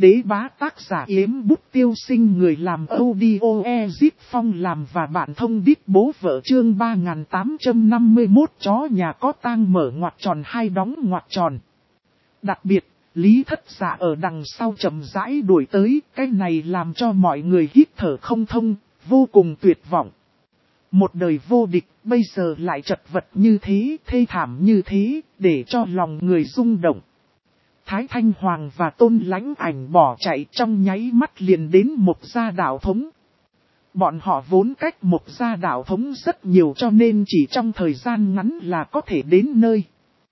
Đế bá tác giả Yếm Bút Tiêu Sinh, người làm audio Ezip Phong làm và bạn thông đít bố vợ, chương 3851 chó nhà có tang mở ngoặc tròn hai đóng ngoặc tròn. Đặc biệt, Lý Thất Dạ ở đằng sau chậm rãi đuổi tới, cái này làm cho mọi người hít thở không thông, vô cùng tuyệt vọng. Một đời vô địch, bây giờ lại chật vật như thế, thê thảm như thế, để cho lòng người rung động. Thái Thanh Hoàng và Tôn Lãnh Ảnh bỏ chạy, trong nháy mắt liền đến Mộc Gia đạo thống. Bọn họ vốn cách Mộc Gia đạo thống rất nhiều, cho nên chỉ trong thời gian ngắn là có thể đến nơi.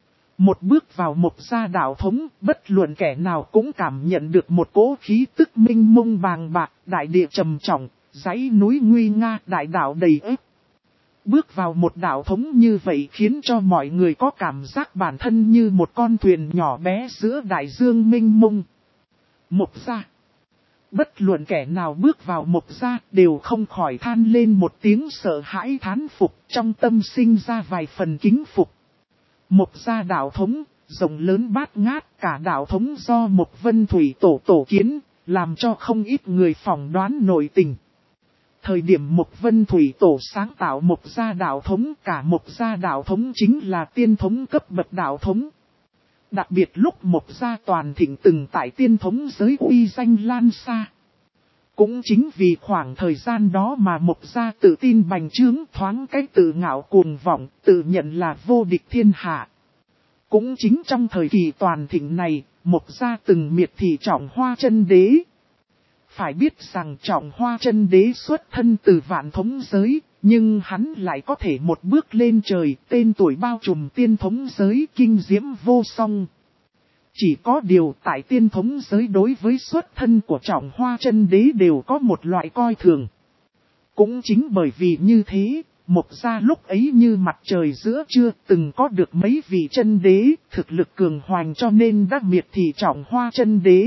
Một bước vào Mộc Gia đạo thống, bất luận kẻ nào cũng cảm nhận được một cỗ khí tức minh mông bàng bạc, đại địa trầm trọng, dãy núi nguy nga, đại đạo đầy ếp. Bước vào một đạo thống như vậy khiến cho mọi người có cảm giác bản thân như một con thuyền nhỏ bé giữa đại dương mênh mông. Mộc Gia. Bất luận kẻ nào bước vào Mộc Gia đều không khỏi than lên một tiếng sợ hãi thán phục, trong tâm sinh ra vài phần kính phục. Mộc Gia đạo thống, rộng lớn bát ngát, cả đạo thống do Mộc Vân Thủy tổ kiến, làm cho không ít người phỏng đoán nội tình. Thời điểm Mộc Vân Thủy tổ sáng tạo Mộc Gia đạo thống, cả Mộc Gia đạo thống chính là tiên thống cấp bậc đạo thống. Đặc biệt lúc Mộc Gia toàn thịnh từng tại tiên thống giới uy danh lan xa. Cũng chính vì khoảng thời gian đó mà Mộc Gia tự tin bành trướng, thoáng cái tự ngạo cuồng vọng, tự nhận là vô địch thiên hạ. Cũng chính trong thời kỳ toàn thịnh này, Mộc Gia từng miệt thị Trọng Hoa Chân Đế. Phải biết rằng Trọng Hoa Chân Đế xuất thân từ vạn thống giới, nhưng hắn lại có thể một bước lên trời, tên tuổi bao trùm tiên thống giới kinh diễm vô song. Chỉ có điều tại tiên thống giới đối với xuất thân của Trọng Hoa Chân Đế đều có một loại coi thường. Cũng chính bởi vì như thế, Mộc Gia lúc ấy như mặt trời giữa trưa, từng có được mấy vị chân đế, thực lực cường hoành cho nên đã miệt thị Trọng Hoa Chân Đế.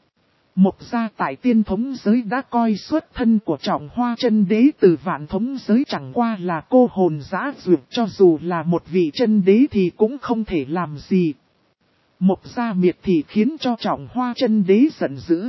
Mộc Gia tại tiên thống giới đã coi xuất thân của Trọng Hoa Chân Đế từ vạn thống giới chẳng qua là cô hồn dã dược, cho dù là một vị chân đế thì cũng không thể làm gì. Mộc Gia miệt thị khiến cho Trọng Hoa Chân Đế giận dữ.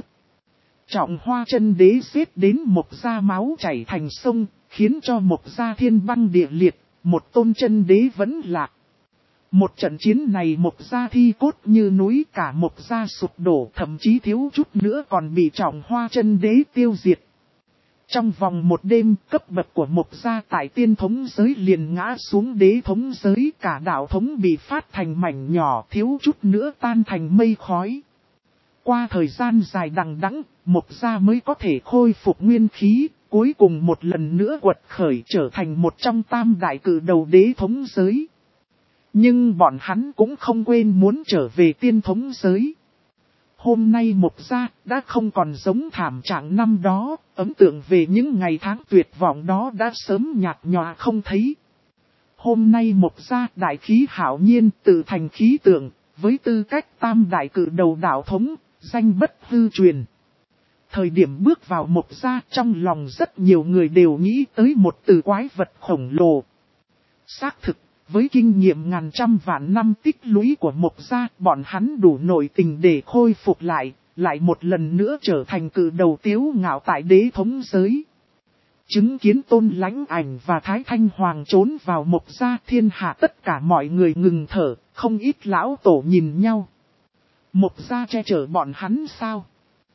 Trọng Hoa Chân Đế giết đến Mộc Gia máu chảy thành sông, khiến cho Mộc Gia thiên băng địa liệt, một tôn chân đế vẫn lạc. Một trận chiến này Mộc Gia thi cốt như núi, cả Mộc Gia sụp đổ, thậm chí thiếu chút nữa còn bị Trọng Hoa Chân Đế tiêu diệt. Trong vòng một đêm, cấp bậc của Mộc Gia tại tiên thống giới liền ngã xuống đế thống giới, cả đạo thống bị phát thành mảnh nhỏ, thiếu chút nữa tan thành mây khói. Qua thời gian dài đằng đẵng, Mộc Gia mới có thể khôi phục nguyên khí, cuối cùng một lần nữa quật khởi trở thành một trong tam đại cử đầu đế thống giới. Nhưng bọn hắn cũng không quên muốn trở về tiên thống giới. Hôm nay Mộc Gia đã không còn giống thảm trạng năm đó, ấn tượng về những ngày tháng tuyệt vọng đó đã sớm nhạt nhòa không thấy. Hôm nay Mộc Gia đại khí hảo nhiên, tự thành khí tượng, với tư cách tam đại cử đầu đạo thống, danh bất hư truyền. Thời điểm bước vào Mộc Gia, trong lòng rất nhiều người đều nghĩ tới một từ quái vật khổng lồ. Xác thực, với kinh nghiệm ngàn trăm vạn năm tích lũy của Mộc Gia, bọn hắn đủ nội tình để khôi phục lại một lần nữa trở thành cử đầu tiếu ngạo tại đế thống giới. Chứng kiến Tôn Lãnh Ảnh và Thái Thanh Hoàng trốn vào Mộc Gia, thiên hạ tất cả mọi người ngừng thở, không ít lão tổ nhìn nhau. Mộc Gia che chở bọn hắn sao?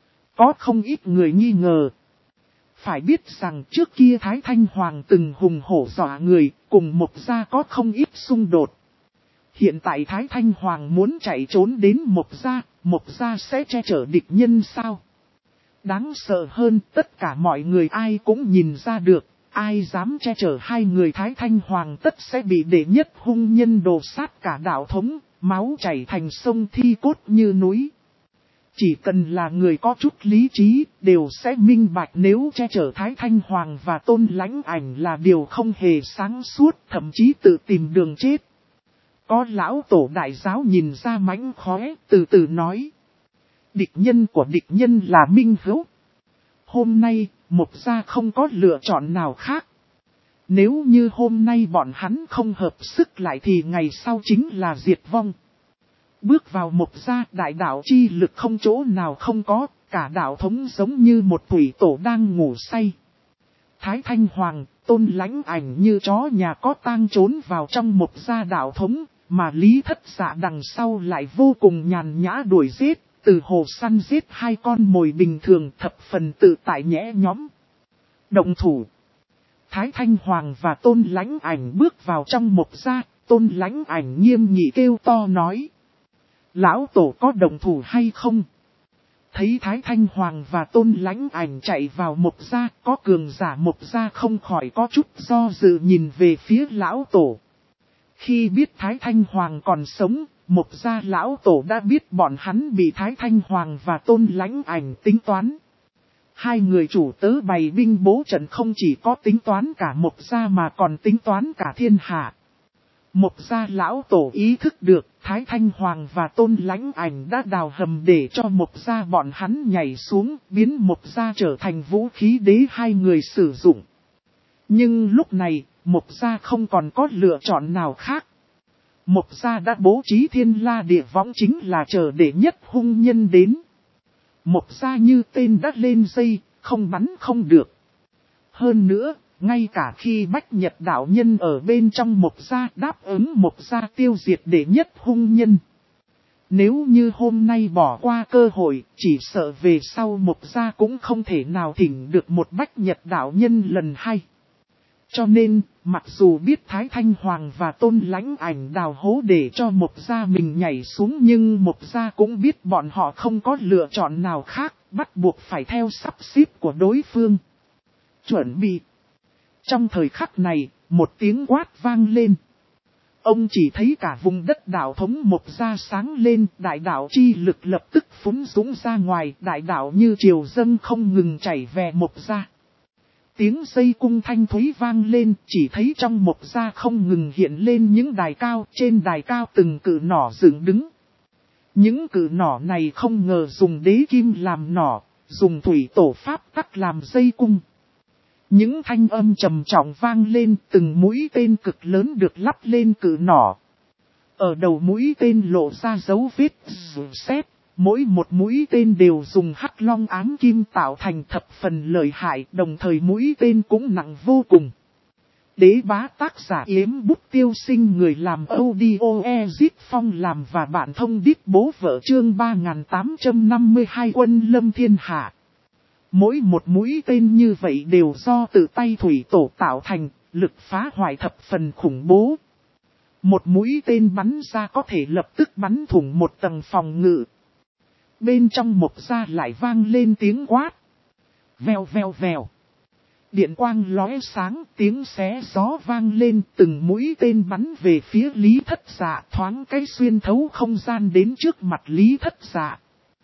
Có không ít người nghi ngờ. Phải biết rằng trước kia Thái Thanh Hoàng từng hùng hổ dọa người, cùng Mộc Gia có không ít xung đột. Hiện tại Thái Thanh Hoàng muốn chạy trốn đến Mộc Gia sẽ che chở địch nhân sao? Đáng sợ hơn, tất cả mọi người ai cũng nhìn ra được, ai dám che chở hai người Thái Thanh Hoàng tất sẽ bị đệ nhất hung nhân đồ sát cả đạo thống, máu chảy thành sông, thi cốt như núi. Chỉ cần là người có chút lý trí, đều sẽ minh bạch nếu che chở Thái Thanh Hoàng và Tôn Lãnh Ảnh là điều không hề sáng suốt, thậm chí tự tìm đường chết. Có lão tổ đại giáo nhìn ra mánh khóe, từ từ nói. Địch nhân của địch nhân là minh hữu. Hôm nay, Mộc Gia không có lựa chọn nào khác. Nếu như hôm nay bọn hắn không hợp sức lại thì ngày sau chính là diệt vong. Bước vào Mộc Gia, đại đạo chi lực không chỗ nào không có, cả đạo thống giống như một thủy tổ đang ngủ say. Thái Thanh Hoàng, Tôn Lãnh Ảnh như chó nhà có tang trốn vào trong một gia đạo thống, mà Lý Thất Dạ đằng sau lại vô cùng nhàn nhã đuổi giết, từ hồ săn giết hai con mồi bình thường thập phần tự tại nhẽ nhõm. Động thủ. Thái Thanh Hoàng và Tôn Lãnh Ảnh bước vào trong một gia, Tôn Lãnh Ảnh nghiêm nghị kêu to nói. Lão tổ có động thủ hay không? Thấy Thái Thanh Hoàng và Tôn Lãnh Ảnh chạy vào một gia, có cường giả một gia không khỏi có chút do dự nhìn về phía lão tổ. Khi biết Thái Thanh Hoàng còn sống, một gia lão tổ đã biết bọn hắn bị Thái Thanh Hoàng và Tôn Lãnh Ảnh tính toán. Hai người chủ tớ bày binh bố trận không chỉ có tính toán cả một gia mà còn tính toán cả thiên hạ. Một gia lão tổ ý thức được Thái Thanh Hoàng và Tôn Lãnh Ảnh đã đào hầm để cho một gia bọn hắn nhảy xuống, biến một gia trở thành vũ khí để hai người sử dụng. Nhưng lúc này, một gia không còn có lựa chọn nào khác. Một gia đã bố trí thiên la địa võng chính là chờ để nhất hung nhân đến. Một gia như tên đã lên dây, không bắn không được. Hơn nữa, ngay cả khi Bách Nhật đạo nhân ở bên trong một gia đáp ứng một gia tiêu diệt để nhất hung nhân. Nếu như hôm nay bỏ qua cơ hội, chỉ sợ về sau một gia cũng không thể nào thỉnh được một Bách Nhật đạo nhân lần hai. Cho nên, mặc dù biết Thái Thanh Hoàng và Tôn Lãnh Ảnh đào hố để cho một gia mình nhảy xuống, nhưng một gia cũng biết bọn họ không có lựa chọn nào khác, bắt buộc phải theo sắp xếp của đối phương. Chuẩn bị. Trong thời khắc này, một tiếng quát vang lên. Ông chỉ thấy cả vùng đất đạo thống một gia sáng lên, đại đạo chi lực lập tức phúng dũng ra ngoài, đại đạo như triều dâng không ngừng chảy về một gia. Tiếng dây cung thanh thúy vang lên, chỉ thấy trong một gia không ngừng hiện lên những đài cao, trên đài cao từng cự nỏ dựng đứng. Những cự nỏ này không ngờ dùng đế kim làm nỏ, dùng thủy tổ pháp tắc làm dây cung. Những thanh âm trầm trọng vang lên, từng mũi tên cực lớn được lắp lên cự nỏ. Ở đầu mũi tên lộ ra dấu vết sét, mỗi một mũi tên đều dùng hắc long ám kim tạo thành thập phần lợi hại, đồng thời mũi tên cũng nặng vô cùng. Đế bá tác giả Yếm Bút Tiêu Sinh, người làm audio Ezit Phong làm và bạn thông đít bố vợ chương 3852 quân lâm thiên hạ. Mỗi một mũi tên như vậy đều do tự tay thủy tổ tạo thành, lực phá hoại thập phần khủng bố. Một mũi tên bắn ra có thể lập tức bắn thủng một tầng phòng ngự. Bên trong một gia lại vang lên tiếng quát. Vèo vèo vèo. Điện quang lóe sáng, tiếng xé gió vang lên, từng mũi tên bắn về phía Lý Thất Dạ, thoáng cái xuyên thấu không gian đến trước mặt Lý Thất Dạ.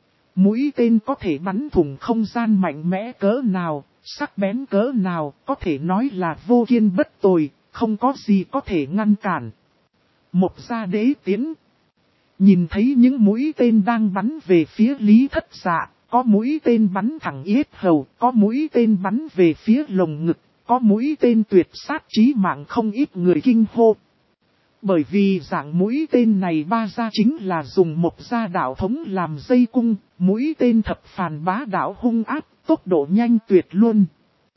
Mũi tên có thể bắn thủng không gian mạnh mẽ cỡ nào, sắc bén cỡ nào, có thể nói là vô kiên bất tồi, không có gì có thể ngăn cản. Một gia đế tiến. Nhìn thấy những mũi tên đang bắn về phía Lý Thất Dạ, có mũi tên bắn thẳng yết hầu, có mũi tên bắn về phía lồng ngực, có mũi tên tuyệt sát chí mạng, không ít người kinh hô. Bởi vì dạng mũi tên này ba gia chính là dùng một gia đạo thống làm dây cung, mũi tên thập phàn bá đạo hung ác, tốc độ nhanh tuyệt luôn.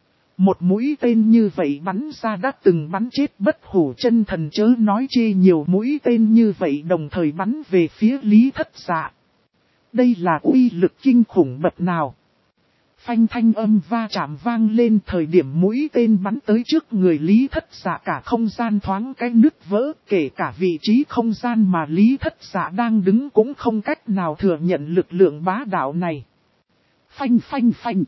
Một mũi tên như vậy bắn ra đã từng bắn chết bất hủ chân thần, chớ nói chi nhiều mũi tên như vậy đồng thời bắn về phía Lý Thất Dạ. Đây là uy lực kinh khủng bậc nào. Phanh thanh âm va chạm vang lên, thời điểm mũi tên bắn tới trước người Lý Thất Dạ cả không gian thoáng cái nứt vỡ, kể cả vị trí không gian mà Lý Thất Dạ đang đứng cũng không cách nào thừa nhận lực lượng bá đạo này. Phanh phanh phanh.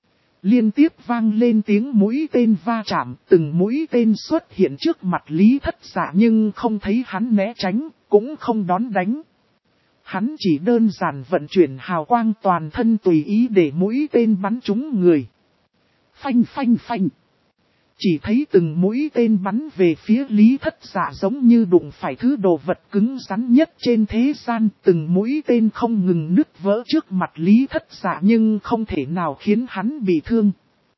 Liên tiếp vang lên tiếng mũi tên va chạm, từng mũi tên xuất hiện trước mặt Lý Thất Dạ nhưng không thấy hắn né tránh, cũng không đón đánh. Hắn chỉ đơn giản vận chuyển hào quang toàn thân tùy ý để mũi tên bắn trúng người. Phanh phanh phanh. Chỉ thấy từng mũi tên bắn về phía Lý Thất Dạ giống như đụng phải thứ đồ vật cứng rắn nhất trên thế gian. Từng mũi tên không ngừng nứt vỡ trước mặt Lý Thất Dạ nhưng không thể nào khiến hắn bị thương.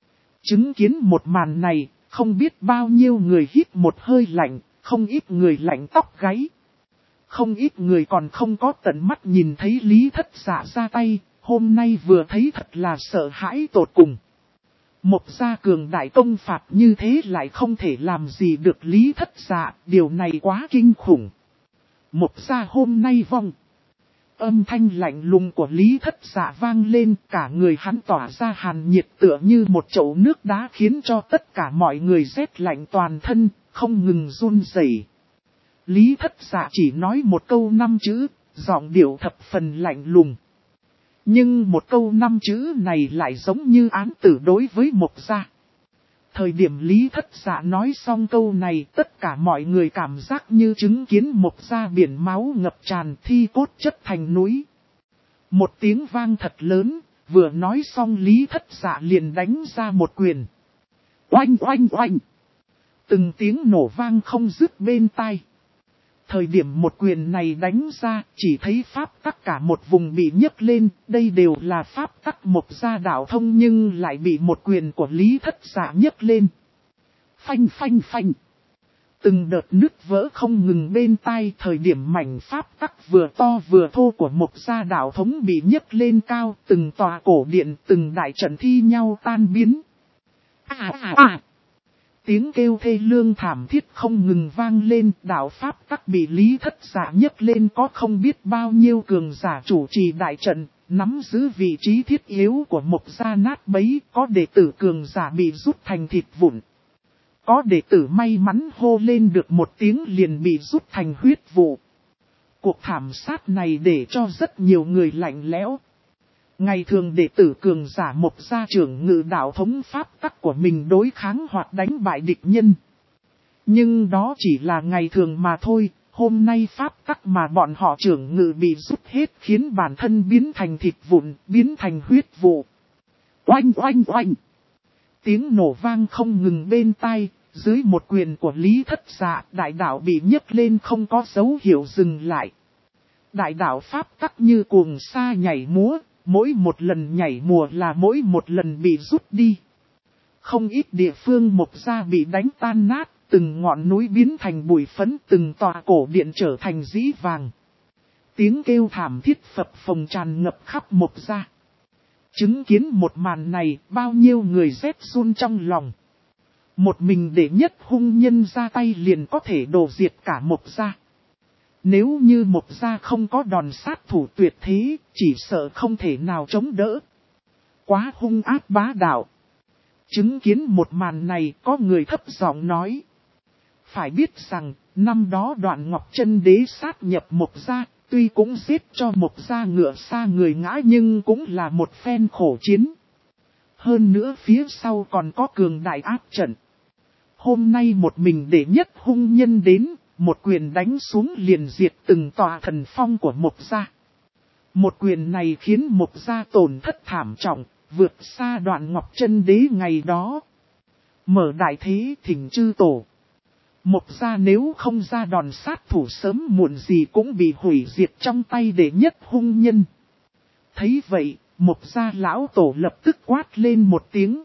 Chứng kiến một màn này, không biết bao nhiêu người hít một hơi lạnh, không ít người lạnh tóc gáy. Không ít người còn không có tận mắt nhìn thấy Lý Thất Dạ ra tay, Hôm nay vừa thấy thật là sợ hãi tột cùng. Một gia cường đại công phạt như thế lại không thể làm gì được Lý Thất Dạ, điều này quá kinh khủng. Một gia hôm nay vong. Âm thanh lạnh lùng của Lý Thất Dạ vang lên, cả người hắn tỏa ra hàn nhiệt tựa như một chậu nước đá khiến cho tất cả mọi người rét lạnh toàn thân, không ngừng run rẩy. Lý Thất Dạ chỉ nói một câu 5 chữ, giọng điệu thập phần lạnh lùng. Nhưng một câu 5 chữ này lại giống như án tử đối với Mộc gia. Thời điểm Lý Thất Dạ nói xong câu này, tất cả mọi người cảm giác như chứng kiến Mộc gia biển máu ngập tràn, thi cốt chất thành núi. Một tiếng vang thật lớn, vừa nói xong Lý Thất Dạ liền đánh ra một quyền. Oanh oanh oanh! Từng tiếng nổ vang không dứt bên tai. Thời điểm một quyền này đánh ra, chỉ thấy pháp tắc cả một vùng bị nhấc lên, đây đều là pháp tắc Mộc gia đạo thông nhưng lại bị một quyền của Lý Thất Dạ nhấc lên. Phanh phanh phanh. Từng đợt nứt vỡ không ngừng bên tai, thời điểm mảnh pháp tắc vừa to vừa thô của Mộc gia đạo thống bị nhấc lên cao, từng tòa cổ điện, từng đại trận thi nhau tan biến. Tiếng kêu thê lương thảm thiết không ngừng vang lên, đạo pháp tắc bị Lý Thất Dạ nhấc lên, có không biết bao nhiêu cường giả chủ trì đại trận, nắm giữ vị trí thiết yếu của Mộc gia nát bấy, có đệ tử cường giả bị rút thành thịt vụn. Có đệ tử may mắn hô lên được một tiếng liền bị rút thành huyết vụ. Cuộc thảm sát này để cho rất nhiều người lạnh lẽo. Ngày thường đệ tử cường giả Mộc gia trưởng ngự đạo thống pháp tắc của mình đối kháng hoặc đánh bại địch nhân. Nhưng đó chỉ là ngày thường mà thôi, hôm nay pháp tắc mà bọn họ trưởng ngự bị rút hết khiến bản thân biến thành thịt vụn, biến thành huyết vụ. Oanh oanh oanh! Tiếng nổ vang không ngừng bên tai, dưới một quyền của Lý Thất Dạ, đại đạo bị nhấc lên không có dấu hiệu dừng lại. Đại đạo pháp tắc như cuồng sa nhảy múa. Mỗi một lần nhảy mùa là mỗi một lần bị rút đi. Không ít địa phương Mộc gia bị đánh tan nát, từng ngọn núi biến thành bụi phấn, từng tòa cổ điện trở thành dĩ vàng. Tiếng kêu thảm thiết phập phồng tràn ngập khắp Mộc gia. Chứng kiến một màn này, bao nhiêu người rét run trong lòng. Một mình đệ nhất hung nhân ra tay liền có thể đổ diệt cả Mộc gia. Nếu như Mộc gia không có đòn sát thủ tuyệt thế, chỉ sợ không thể nào chống đỡ. Quá hung ác bá đạo. Chứng kiến một màn này, có người thấp giọng nói. Phải biết rằng, năm đó Đoạn Ngọc Chân Đế sát nhập Mộc gia, tuy cũng giết cho Mộc gia ngựa xa người ngã nhưng cũng là một phen khổ chiến. Hơn nữa phía sau còn có cường đại áp trận. Hôm nay một mình đệ nhất hung nhân đến. Một quyền đánh xuống liền diệt từng tòa thần phong của Mộc gia. Một quyền này khiến Mộc gia tổn thất thảm trọng, vượt xa Đoạn Ngọc Chân Đế ngày đó. Mở đại thế thỉnh chư tổ. Mộc gia nếu không ra đòn sát thủ sớm muộn gì cũng bị hủy diệt trong tay đệ nhất hung nhân. Thấy vậy, Mộc gia lão tổ lập tức quát lên một tiếng.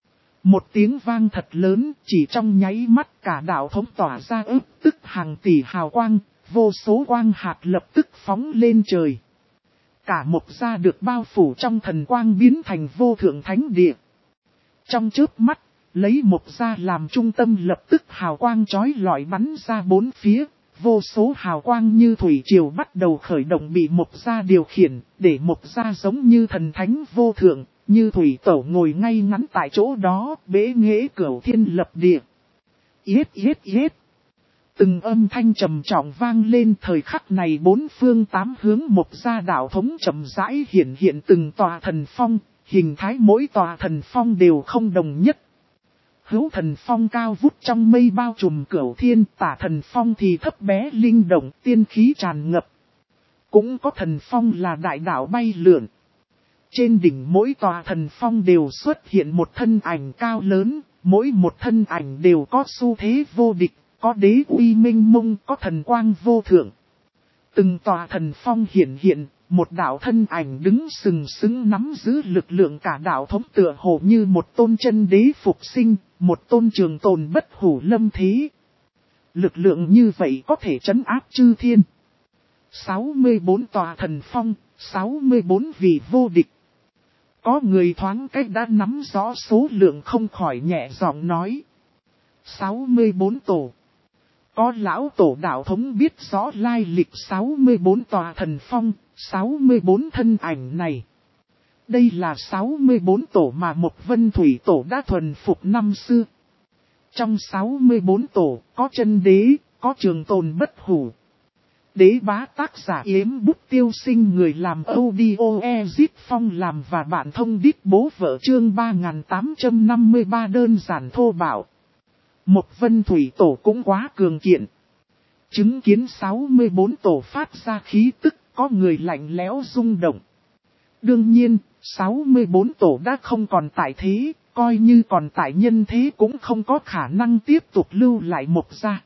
Một tiếng vang thật lớn, chỉ trong nháy mắt cả đạo thống tỏa ra ức tức hàng tỷ hào quang, vô số quang hạt lập tức phóng lên trời. Cả Mộc gia được bao phủ trong thần quang biến thành vô thượng thánh địa. Trong chớp mắt, lấy Mộc gia làm trung tâm lập tức hào quang chói lọi bắn ra bốn phía, vô số hào quang như thủy triều bắt đầu khởi động bị Mộc gia điều khiển, để Mộc gia giống như thần thánh vô thượng. Như thủy tẩu ngồi ngay ngắn tại chỗ đó, bế nghệ cửu thiên lập địa. Yết yết yết. Từng âm thanh trầm trọng vang lên, thời khắc này bốn phương tám hướng Mộc gia đạo thống chậm rãi hiện hiện từng tòa thần phong, hình thái mỗi tòa thần phong đều không đồng nhất. Hữu thần phong cao vút trong mây bao trùm cửu thiên, tả thần phong thì thấp bé linh động, tiên khí tràn ngập. Cũng có thần phong là đại đạo bay lượn. Trên đỉnh mỗi tòa thần phong đều xuất hiện một thân ảnh cao lớn, mỗi một thân ảnh đều có xu thế vô địch, có đế uy minh mông, có thần quang vô thượng. Từng tòa thần phong hiện, một đạo thân ảnh đứng sừng sững nắm giữ lực lượng cả đạo thống tựa hồ như một tôn chân đế phục sinh, một tôn trường tồn bất hủ lâm thế. Lực lượng như vậy có thể trấn áp chư thiên. 64 tòa thần phong, 64 vị vô địch. Có người thoáng cách đã nắm rõ số lượng không khỏi nhẹ giọng nói. 64 tổ. Có lão tổ đạo thống biết rõ lai lịch 64 tòa thần phong, 64 thân ảnh này. Đây là 64 tổ mà một Vân Thủy Tổ đã thuần phục năm xưa. Trong 64 tổ, có chân đế, có trường tồn bất hủ. Đế bá tác giả Yếm Bút Tiêu Sinh người làm audio Ezip Phong làm và bạn thông đít bố vợ chương 3853 đơn giản thô bạo. Một Vân Thủy Tổ cũng quá cường kiện. Chứng kiến 64 tổ phát ra khí tức, có người lạnh lẽo rung động. Đương nhiên, 64 tổ đã không còn tại thế, coi như còn tại nhân thế cũng không có khả năng tiếp tục lưu lại một gia.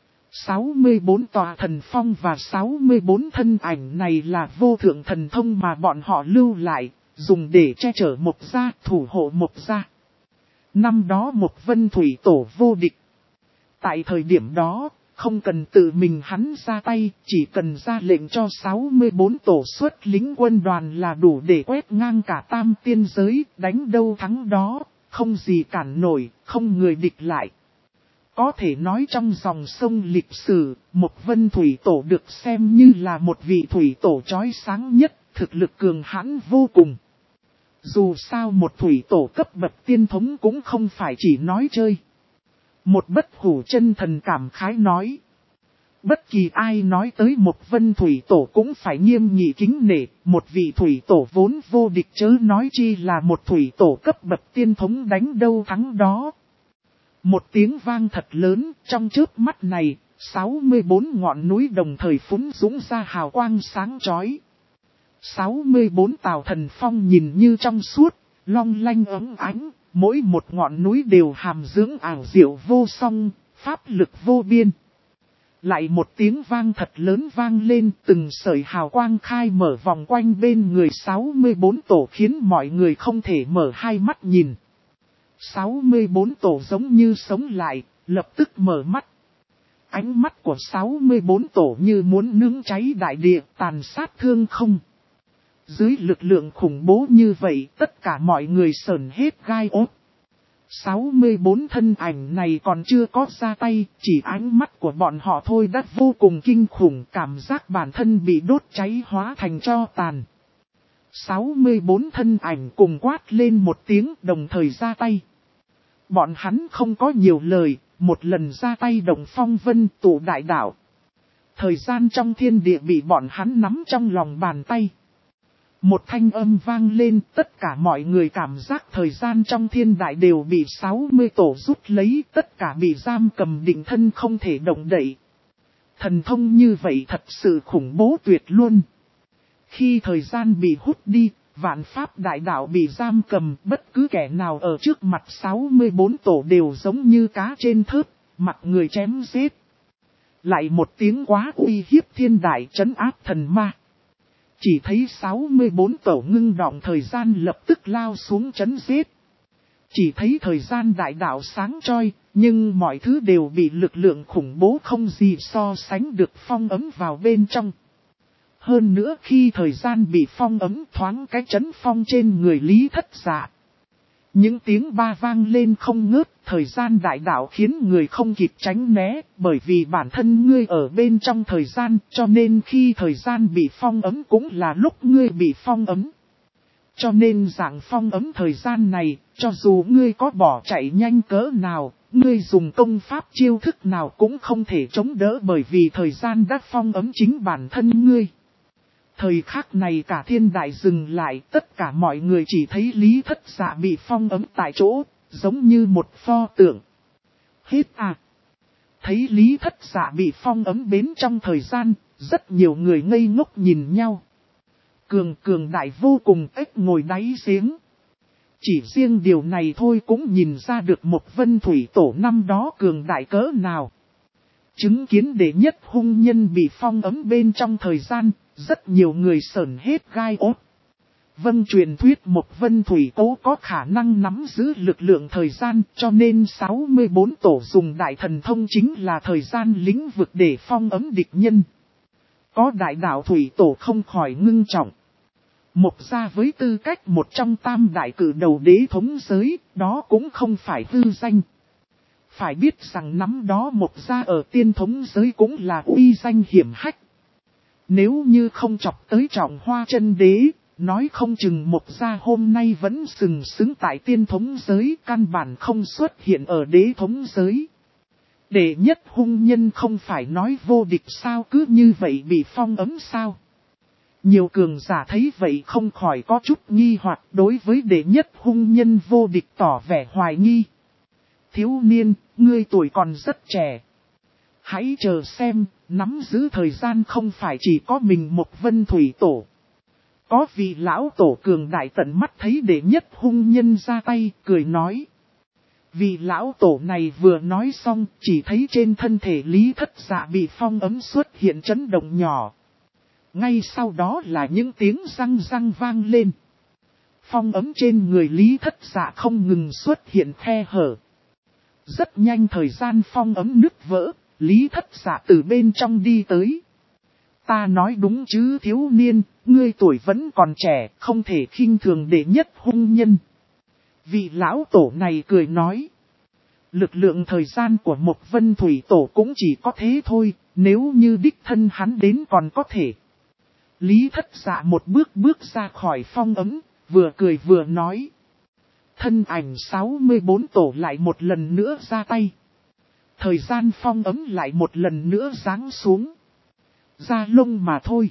64 tòa thần phong và 64 thân ảnh này là vô thượng thần thông mà bọn họ lưu lại, dùng để che chở một gia, thủ hộ một gia. Năm đó một Vân Thủy Tổ vô địch. Tại thời điểm đó, không cần tự mình hắn ra tay, chỉ cần ra lệnh cho 64 tổ xuất lính quân đoàn là đủ để quét ngang cả tam tiên giới, đánh đâu thắng đó, không gì cản nổi, không người địch lại. Có thể nói trong dòng sông lịch sử, một Vân Thủy Tổ được xem như là một vị thủy tổ chói sáng nhất, thực lực cường hãn vô cùng. Dù sao một thủy tổ cấp bậc tiên thống cũng không phải chỉ nói chơi. Một bất hủ chân thần cảm khái nói. Bất kỳ ai nói tới một Vân Thủy Tổ cũng phải nghiêm nghị kính nể, một vị thủy tổ vốn vô địch chớ nói chi là một thủy tổ cấp bậc tiên thống đánh đâu thắng đó. Một tiếng vang thật lớn, trong chớp mắt này, 64 ngọn núi đồng thời phúng dũng ra hào quang sáng chói. 64 tào thần phong nhìn như trong suốt, long lanh ấm ánh, mỗi một ngọn núi đều hàm dưỡng ảo diệu vô song, pháp lực vô biên. Lại một tiếng vang thật lớn vang lên, từng sợi hào quang khai mở vòng quanh bên người 64 tổ khiến mọi người không thể mở hai mắt nhìn. 64 tổ giống như sống lại, lập tức mở mắt. Ánh mắt của 64 tổ như muốn nướng cháy đại địa, tàn sát thương không. Dưới lực lượng khủng bố như vậy, tất cả mọi người sởn hết gai ốt. 64 thân ảnh này còn chưa có ra tay, chỉ ánh mắt của bọn họ thôi đã vô cùng kinh khủng, cảm giác bản thân bị đốt cháy hóa thành tro tàn. 64 thân ảnh cùng quát lên một tiếng đồng thời ra tay. Bọn hắn không có nhiều lời, một lần ra tay động phong vân tụ đại đạo. Thời gian trong thiên địa bị bọn hắn nắm trong lòng bàn tay. Một thanh âm vang lên, tất cả mọi người cảm giác thời gian trong thiên đại đều bị 60 tổ rút lấy, tất cả bị giam cầm định thân không thể động đậy. Thần thông như vậy thật sự khủng bố tuyệt luôn. Khi thời gian bị hút đi, vạn pháp đại đạo bị giam cầm, bất cứ kẻ nào ở trước mặt 64 tổ đều giống như cá trên thớt, mặc người chém giết. Lại một tiếng quá uy hiếp thiên đại trấn áp thần ma. Chỉ thấy 64 tổ ngưng đọng thời gian lập tức lao xuống trấn giết. Chỉ thấy thời gian đại đạo sáng choi, nhưng mọi thứ đều bị lực lượng khủng bố không gì so sánh được phong ấm vào bên trong. Hơn nữa khi thời gian bị phong ấm thoáng cái chấn phong trên người Lý Thất Dạ. Những tiếng ba vang lên không ngớt, thời gian đại đạo khiến người không kịp tránh né, bởi vì bản thân ngươi ở bên trong thời gian, cho nên khi thời gian bị phong ấm cũng là lúc ngươi bị phong ấm. Cho nên dạng phong ấm thời gian này, cho dù ngươi có bỏ chạy nhanh cỡ nào, ngươi dùng công pháp chiêu thức nào cũng không thể chống đỡ bởi vì thời gian đã phong ấm chính bản thân ngươi. Thời khắc này cả thiên đại dừng lại, tất cả mọi người chỉ thấy Lý Thất Dạ bị phong ấm tại chỗ, giống như một pho tượng. Hết à! Thấy Lý Thất Dạ bị phong ấm bên trong thời gian, rất nhiều người ngây ngốc nhìn nhau. Cường đại vô cùng ếch ngồi đáy giếng. Chỉ riêng điều này thôi cũng nhìn ra được một Vân Thủy Tổ năm đó cường đại cỡ nào. Chứng kiến đệ nhất hung nhân bị phong ấm bên trong thời gian, rất nhiều người sởn hết gai ốt. Vâng, truyền thuyết một Vân Thủy Tổ có khả năng nắm giữ lực lượng thời gian, cho nên 64 tổ dùng đại thần thông chính là thời gian lĩnh vực để phong ấm địch nhân. Có đại đạo Thủy Tổ không khỏi ngưng trọng. Mộc gia với tư cách một trong tam đại cử đầu đế thống giới, đó cũng không phải hư danh. Phải biết rằng năm đó Mộc gia ở tiên thống giới cũng là uy danh hiển hách. Nếu như không chọc tới Trọng Hoa chân đế, nói không chừng Mộc gia hôm nay vẫn sừng sững tại tiên thống giới, căn bản không xuất hiện ở đế thống giới. Đệ nhất hung nhân không phải nói vô địch sao, cứ như vậy bị phong ấm sao? Nhiều cường giả thấy vậy không khỏi có chút nghi hoặc, đối với đệ nhất hung nhân vô địch tỏ vẻ hoài nghi. Thiếu niên, ngươi tuổi còn rất trẻ. Hãy chờ xem, nắm giữ thời gian không phải chỉ có mình một Vân Thủy Tổ. Có vị lão tổ cường đại tận mắt thấy đệ nhất hung nhân ra tay, cười nói. Vị lão tổ này vừa nói xong, chỉ thấy trên thân thể Lý Thất Dạ bị phong ấm xuất hiện chấn động nhỏ. Ngay sau đó là những tiếng răng răng vang lên. Phong ấm trên người Lý Thất Dạ không ngừng xuất hiện khe hở. Rất nhanh thời gian phong ấm nứt vỡ, Lý Thất Dạ từ bên trong đi tới. Ta nói đúng chứ thiếu niên, ngươi tuổi vẫn còn trẻ, không thể khinh thường đệ nhất hung nhân. Vị lão tổ này cười nói. Lực lượng thời gian của một Vân Thủy Tổ cũng chỉ có thế thôi, nếu như đích thân hắn đến còn có thể. Lý Thất Dạ một bước bước ra khỏi phong ấm, vừa cười vừa nói. Thân ảnh 64 tổ lại một lần nữa ra tay. Thời gian phong ấm lại một lần nữa giáng xuống. Da lông mà thôi.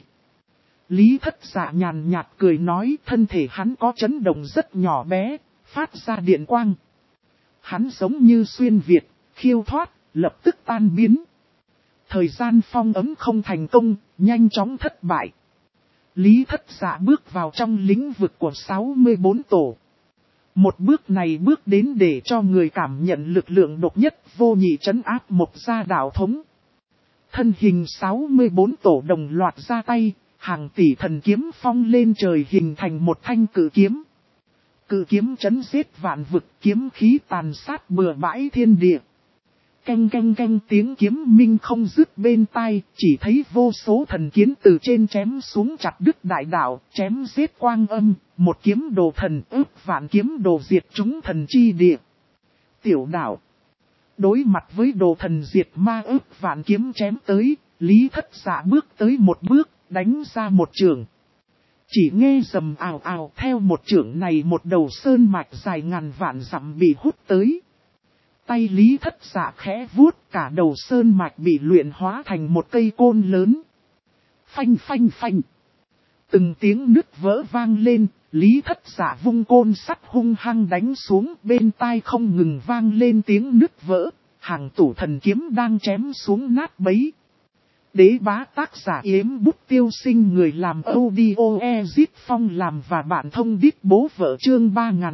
Lý Thất Dạ nhàn nhạt cười nói, thân thể hắn có chấn động rất nhỏ bé, phát ra điện quang. Hắn giống như xuyên Việt, khiêu thoát, lập tức tan biến. Thời gian phong ấm không thành công, nhanh chóng thất bại. Lý Thất Dạ bước vào trong lĩnh vực của 64 tổ. Một bước này bước đến để cho người cảm nhận lực lượng độc nhất vô nhị trấn áp Mộc gia đạo thống. Thân hình 64 tổ đồng loạt ra tay, hàng tỷ thần kiếm phong lên trời hình thành một thanh cự kiếm. Cự kiếm chấn giết vạn vực, kiếm khí tàn sát bừa bãi thiên địa. Canh canh canh tiếng kiếm minh không dứt bên tai, chỉ thấy vô số thần kiếm từ trên chém xuống chặt đứt đại đạo, chém giết quang âm, một kiếm đồ thần ức vạn kiếm đồ diệt chúng thần chi địa. Tiểu đạo. Đối mặt với đồ thần diệt ma ức vạn kiếm chém tới, Lý Thất Dạ bước tới một bước, đánh ra một chưởng. Chỉ nghe rầm ào ào, theo một chưởng này một đầu sơn mạch dài ngàn vạn dặm bị hút tới. Tay Lý Thất Dạ khẽ vuốt, cả đầu sơn mạch bị luyện hóa thành một cây côn lớn. Phanh phanh phanh. Từng tiếng nứt vỡ vang lên, Lý Thất Dạ vung côn sắt hung hăng đánh xuống, bên tai không ngừng vang lên tiếng nứt vỡ, hàng tủ thần kiếm đang chém xuống nát bấy. Đế bá tác giả Yếm Bút Tiêu Sinh, người làm audio Ezit Phong làm và bạn thông đít bố vợ chương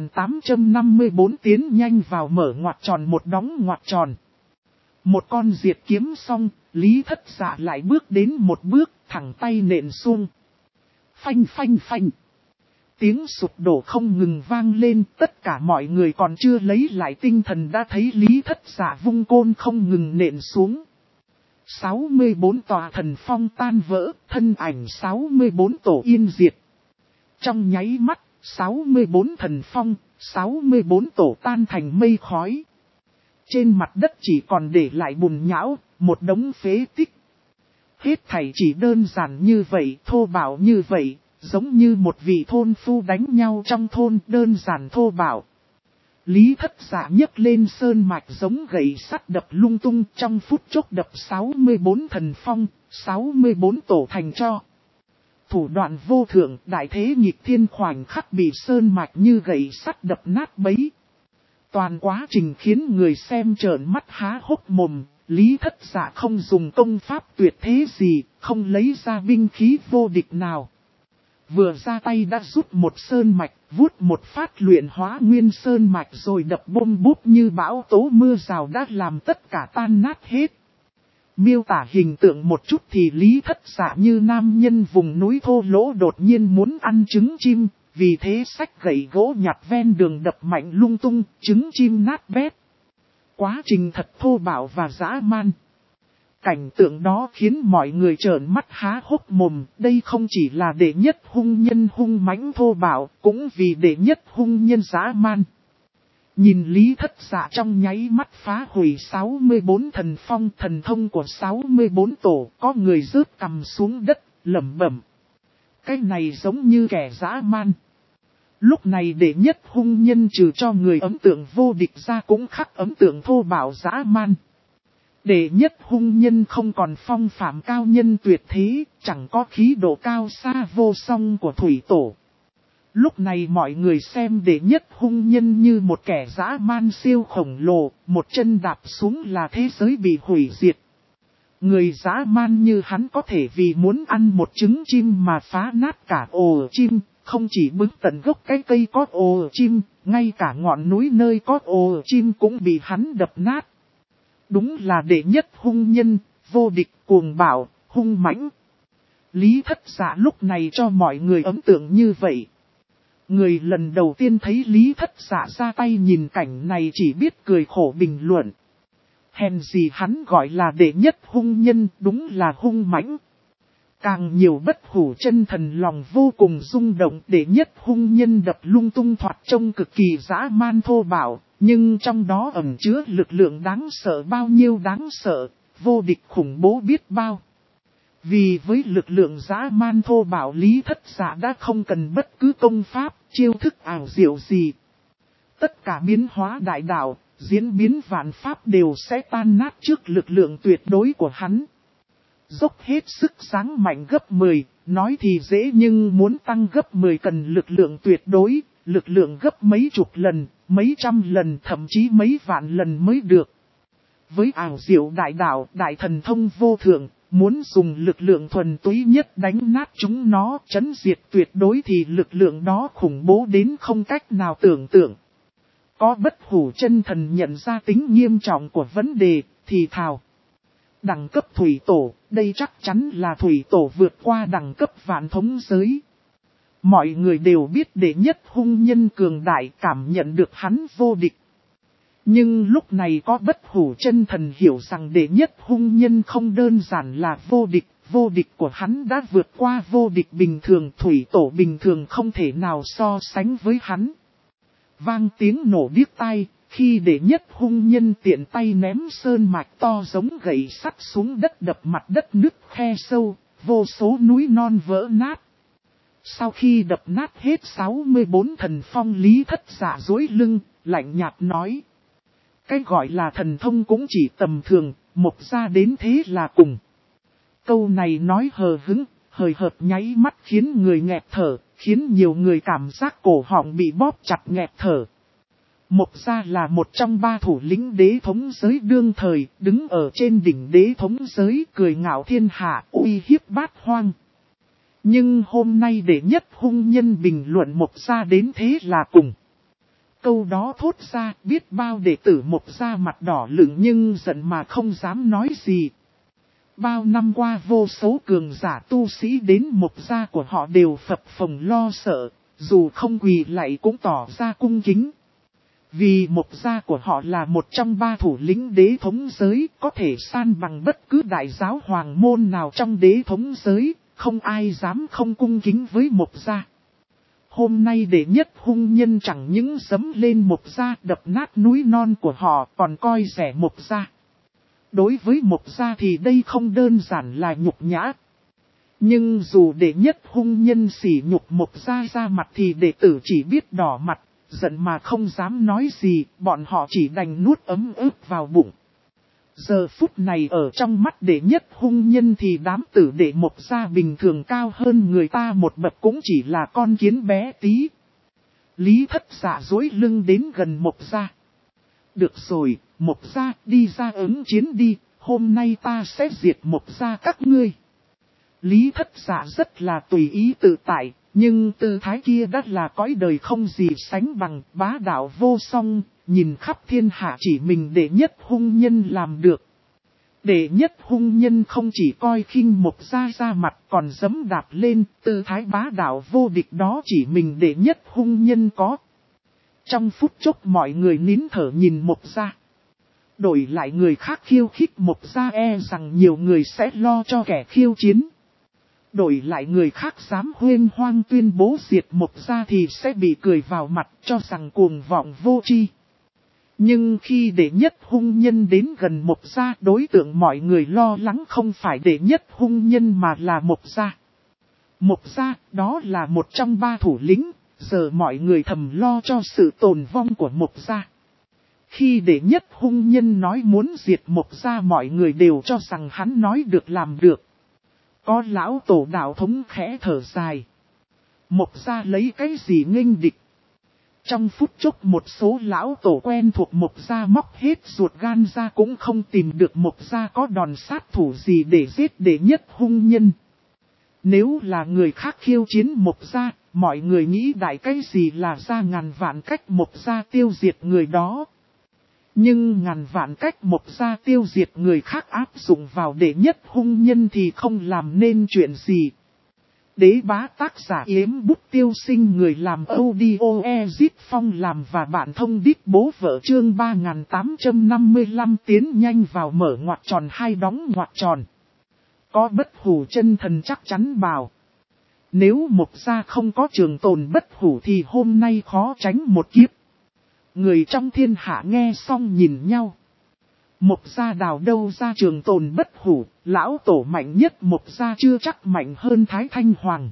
3854 tiến nhanh vào mở ngoặc tròn một đóng ngoặc tròn. Một con diệt kiếm xong, Lý Thất Dạ lại bước đến một bước, thẳng tay nện xuống. Phanh phanh phanh. Tiếng sụp đổ không ngừng vang lên, tất cả mọi người còn chưa lấy lại tinh thần đã thấy Lý Thất Dạ vung côn không ngừng nện xuống. 64 tòa thần phong tan vỡ, thân ảnh 64 tổ yên diệt. Trong nháy mắt, 64 thần phong, 64 tổ tan thành mây khói. Trên mặt đất chỉ còn để lại bùn nhão, một đống phế tích. Hết thảy chỉ đơn giản như vậy, thô bạo như vậy, giống như một vị thôn phu đánh nhau trong thôn, đơn giản thô bạo. Lý Thất Dạ nhấc lên sơn mạch giống gậy sắt đập lung tung, trong phút chốc đập 64 thần phong, 64 tổ thành cho. Thủ đoạn vô thượng, đại thế nghịch thiên, khoảnh khắc bị sơn mạch như gậy sắt đập nát bấy. Toàn quá trình khiến người xem trợn mắt há hốc mồm. Lý Thất Dạ không dùng công pháp tuyệt thế gì, không lấy ra binh khí vô địch nào. Vừa ra tay đã rút một sơn mạch, vuốt một phát luyện hóa nguyên sơn mạch rồi đập bôm búp như bão tố mưa rào đã làm tất cả tan nát hết. Miêu tả hình tượng một chút thì Lý Thất Dạ như nam nhân vùng núi thô lỗ đột nhiên muốn ăn trứng chim, vì thế xách gậy gỗ nhặt ven đường đập mạnh lung tung, trứng chim nát bét. Quá trình thật thô bạo và dã man. Cảnh tượng đó khiến mọi người trợn mắt há hốc mồm, đây không chỉ là đệ nhất hung nhân hung mãnh thô bạo, cũng vì đệ nhất hung nhân dã man. Nhìn Lý Thất Dạ trong nháy mắt phá hủy 64 thần phong thần thông của 64 tổ, có người rớt cằm xuống đất, lẩm bẩm. Cái này giống như kẻ dã man. Lúc này đệ nhất hung nhân trừ cho người ấn tượng vô địch ra cũng khắc ấn tượng thô bạo dã man. Đệ nhất hung nhân không còn phong phạm cao nhân tuyệt thế, chẳng có khí độ cao xa vô song của thủy tổ. Lúc này mọi người xem đệ nhất hung nhân như một kẻ dã man siêu khổng lồ, một chân đạp xuống là thế giới bị hủy diệt. Người dã man như hắn có thể vì muốn ăn một trứng chim mà phá nát cả ổ chim, không chỉ bứng tận gốc cái cây có ổ chim, ngay cả ngọn núi nơi có ổ chim cũng bị hắn đập nát. Đúng là đệ nhất hung nhân, vô địch, cuồng bạo, hung mãnh. Lý Thất Dạ lúc này cho mọi người ấn tượng như vậy. Người lần đầu tiên thấy Lý Thất Dạ ra tay nhìn cảnh này chỉ biết cười khổ bình luận. Hèn gì hắn gọi là đệ nhất hung nhân, đúng là hung mãnh. Càng nhiều bất hủ chân thần lòng vô cùng rung động, đệ nhất hung nhân đập lung tung thoạt trông cực kỳ dã man thô bạo, nhưng trong đó ẩn chứa lực lượng đáng sợ bao nhiêu đáng sợ, vô địch khủng bố biết bao. Vì với lực lượng dã man thô bạo Lý Thất Dạ đã không cần bất cứ công pháp, chiêu thức ảo diệu gì. Tất cả biến hóa đại đạo, diễn biến vạn pháp đều sẽ tan nát trước lực lượng tuyệt đối của hắn. Dốc hết sức sáng mạnh gấp 10, nói thì dễ nhưng muốn tăng gấp 10 cần lực lượng tuyệt đối, lực lượng gấp mấy chục lần, mấy trăm lần thậm chí mấy vạn lần mới được. Với ảo diệu đại đạo, đại thần thông vô thượng, muốn dùng lực lượng thuần túy nhất đánh nát chúng nó, chấn diệt tuyệt đối thì lực lượng đó khủng bố đến không cách nào tưởng tượng. Có bất hủ chân thần nhận ra tính nghiêm trọng của vấn đề, thì thào. Đẳng cấp thủy tổ, đây chắc chắn là thủy tổ vượt qua đẳng cấp vạn thống giới. Mọi người đều biết đệ nhất hung nhân cường đại cảm nhận được hắn vô địch. Nhưng lúc này có bất hủ chân thần hiểu rằng đệ nhất hung nhân không đơn giản là vô địch của hắn đã vượt qua vô địch bình thường, thủy tổ bình thường không thể nào so sánh với hắn. Vang tiếng nổ điếc tai, khi đệ nhất hung nhân tiện tay ném sơn mạch to giống gậy sắt xuống đất đập mặt đất nứt khe sâu, vô số núi non vỡ nát. Sau khi đập nát hết 64 thần phong Lý Thất Dạ duỗi lưng, lạnh nhạt nói. Cái gọi là thần thông cũng chỉ tầm thường, một ra đến thế là cùng. Câu này nói hờ hững, hời hợt nháy mắt khiến người nghẹt thở, khiến nhiều người cảm giác cổ họng bị bóp chặt nghẹt thở. Mộc Gia là một trong ba thủ lĩnh đế thống giới đương thời, đứng ở trên đỉnh đế thống giới cười ngạo thiên hạ, uy hiếp bát hoang. Nhưng hôm nay đệ nhất hung nhân bình luận Mộc Gia đến thế là cùng. Câu đó thốt ra, biết bao đệ tử Mộc Gia mặt đỏ lửng nhưng giận mà không dám nói gì. Bao năm qua vô số cường giả tu sĩ đến Mộc Gia của họ đều phập phồng lo sợ, dù không quỳ lạy cũng tỏ ra cung kính. Vì Mộc Gia của họ là một trong ba thủ lĩnh đế thống giới, có thể san bằng bất cứ đại giáo hoàng môn nào trong đế thống giới, không ai dám không cung kính với Mộc Gia. Hôm nay đệ nhất hung nhân chẳng những giẫm lên Mộc Gia đập nát núi non của họ còn coi rẻ Mộc Gia. Đối với Mộc Gia thì đây không đơn giản là nhục nhã. Nhưng dù đệ nhất hung nhân sỉ nhục Mộc Gia ra mặt thì đệ tử chỉ biết đỏ mặt, giận mà không dám nói gì, bọn họ chỉ đành nuốt ấm ức vào bụng. Giờ phút này ở trong mắt đệ nhất hung nhân thì đám tử đệ Mộc Gia bình thường cao hơn người ta một bậc cũng chỉ là con kiến bé tí. Lý Thất Dạ duỗi lưng đến gần Mộc Gia. Được rồi, Mộc Gia đi ra ứng chiến đi, hôm nay ta sẽ diệt Mộc Gia các ngươi. Lý Thất Dạ rất là tùy ý tự tại, nhưng tư thái kia đã là cõi đời không gì sánh bằng, bá đạo vô song, nhìn khắp thiên hạ chỉ mình đệ nhất hung nhân làm được. Đệ nhất hung nhân không chỉ coi khinh Mộc Gia ra mặt còn giẫm đạp lên, tư thái bá đạo vô địch đó chỉ mình đệ nhất hung nhân có. Trong phút chốc mọi người nín thở nhìn Mộc Gia. Đổi lại người khác khiêu khích Mộc Gia e rằng nhiều người sẽ lo cho kẻ khiêu chiến. Đổi lại người khác dám huyên hoang tuyên bố diệt Mộc Gia thì sẽ bị cười vào mặt cho rằng cuồng vọng vô tri. Nhưng khi đệ nhất hung nhân đến gần Mộc Gia, đối tượng mọi người lo lắng không phải đệ nhất hung nhân mà là Mộc Gia. Mộc Gia đó là một trong ba thủ lĩnh, giờ mọi người thầm lo cho sự tồn vong của Mộc Gia. Khi đệ nhất hung nhân nói muốn diệt Mộc Gia, mọi người đều cho rằng hắn nói được làm được. Có lão tổ đạo thống khẽ thở dài. Mộc Gia lấy cái gì nghênh địch? Trong phút chốc một số lão tổ quen thuộc Mộc Gia móc hết ruột gan ra cũng không tìm được Mộc Gia có đòn sát thủ gì để giết đệ nhất hung nhân. Nếu là người khác khiêu chiến Mộc Gia, mọi người nghĩ đại cái gì là ra ngàn vạn cách Mộc Gia tiêu diệt người đó. Nhưng ngàn vạn cách Mộc Gia tiêu diệt người khác áp dụng vào đệ nhất hung nhân thì không làm nên chuyện gì. Đế bá tác giả Yếm Bút Tiêu Sinh, người làm audio Ezit Phong làm và bạn thông đít bố vợ, chương 3855 tiến nhanh vào mở ngoặc tròn hai đóng ngoặc tròn. Có bất hủ chân thần chắc chắn bảo. Nếu Mộc Gia không có trường tồn bất hủ thì hôm nay khó tránh một kiếp. Người trong thiên hạ nghe xong nhìn nhau. Mộc Gia đào đâu ra trường tồn bất hủ, lão tổ mạnh nhất Mộc Gia chưa chắc mạnh hơn Thái Thanh Hoàng.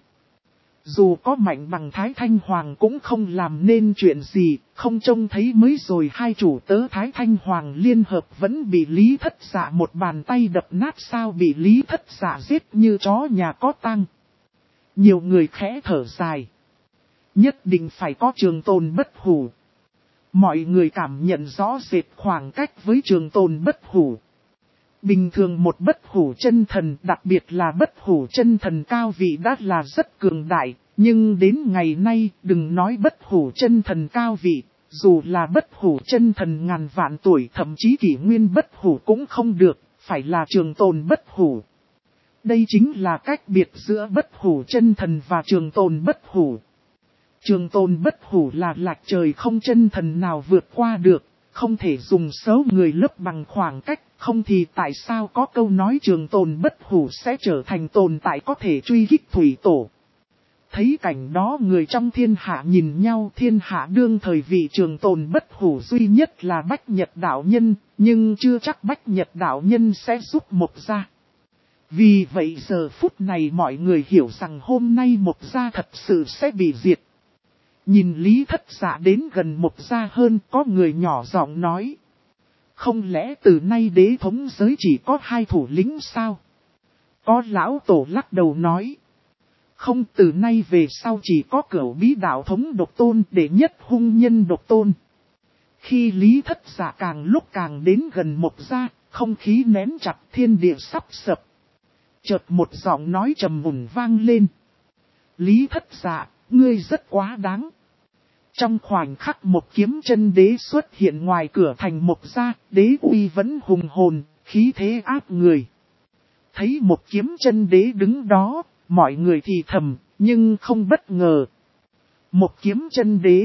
Dù có mạnh bằng Thái Thanh Hoàng cũng không làm nên chuyện gì, không trông thấy mới rồi hai chủ tớ Thái Thanh Hoàng liên hợp vẫn bị Lý Thất Dạ một bàn tay đập nát, sao bị Lý Thất Dạ giết như chó nhà có tang. Nhiều người khẽ thở dài. Nhất định phải có trường tồn bất hủ. Mọi người cảm nhận rõ rệt khoảng cách với trường tồn bất hủ. Bình thường một bất hủ chân thần, đặc biệt là bất hủ chân thần cao vị đã là rất cường đại, nhưng đến ngày nay đừng nói bất hủ chân thần cao vị, dù là bất hủ chân thần ngàn vạn tuổi thậm chí kỷ nguyên bất hủ cũng không được, phải là trường tồn bất hủ. Đây chính là cách biệt giữa bất hủ chân thần và trường tồn bất hủ. Trường tồn bất hủ là lạch trời không chân thần nào vượt qua được, không thể dùng số người lớp bằng khoảng cách, không thì tại sao có câu nói trường tồn bất hủ sẽ trở thành tồn tại có thể truy kích thủy tổ. Thấy cảnh đó người trong thiên hạ nhìn nhau, thiên hạ đương thời vị trường tồn bất hủ duy nhất là Bách Nhật đạo nhân, nhưng chưa chắc Bách Nhật đạo nhân sẽ giúp Mộc Gia. Vì vậy giờ phút này mọi người hiểu rằng hôm nay Mộc Gia thật sự sẽ bị diệt. Nhìn Lý Thất Dạ đến gần Mộc Gia hơn, có người nhỏ giọng nói. Không lẽ từ nay đế thống giới chỉ có hai thủ lĩnh sao? Có lão tổ lắc đầu nói. Không, từ nay về sau chỉ có Cửu Bí đạo thống độc tôn, đệ nhất hung nhân độc tôn. Khi Lý Thất Dạ càng lúc càng đến gần Mộc Gia, không khí nén chặt, thiên địa sắp sập. Chợt một giọng nói trầm mùng vang lên. Lý Thất Dạ, ngươi rất quá đáng. Trong khoảnh khắc một kiếm chân đế xuất hiện ngoài cửa thành Mộc Gia, đế uy vẫn hùng hồn, khí thế áp người. Thấy một kiếm chân đế đứng đó, mọi người thì thầm, nhưng không bất ngờ. Một kiếm chân đế.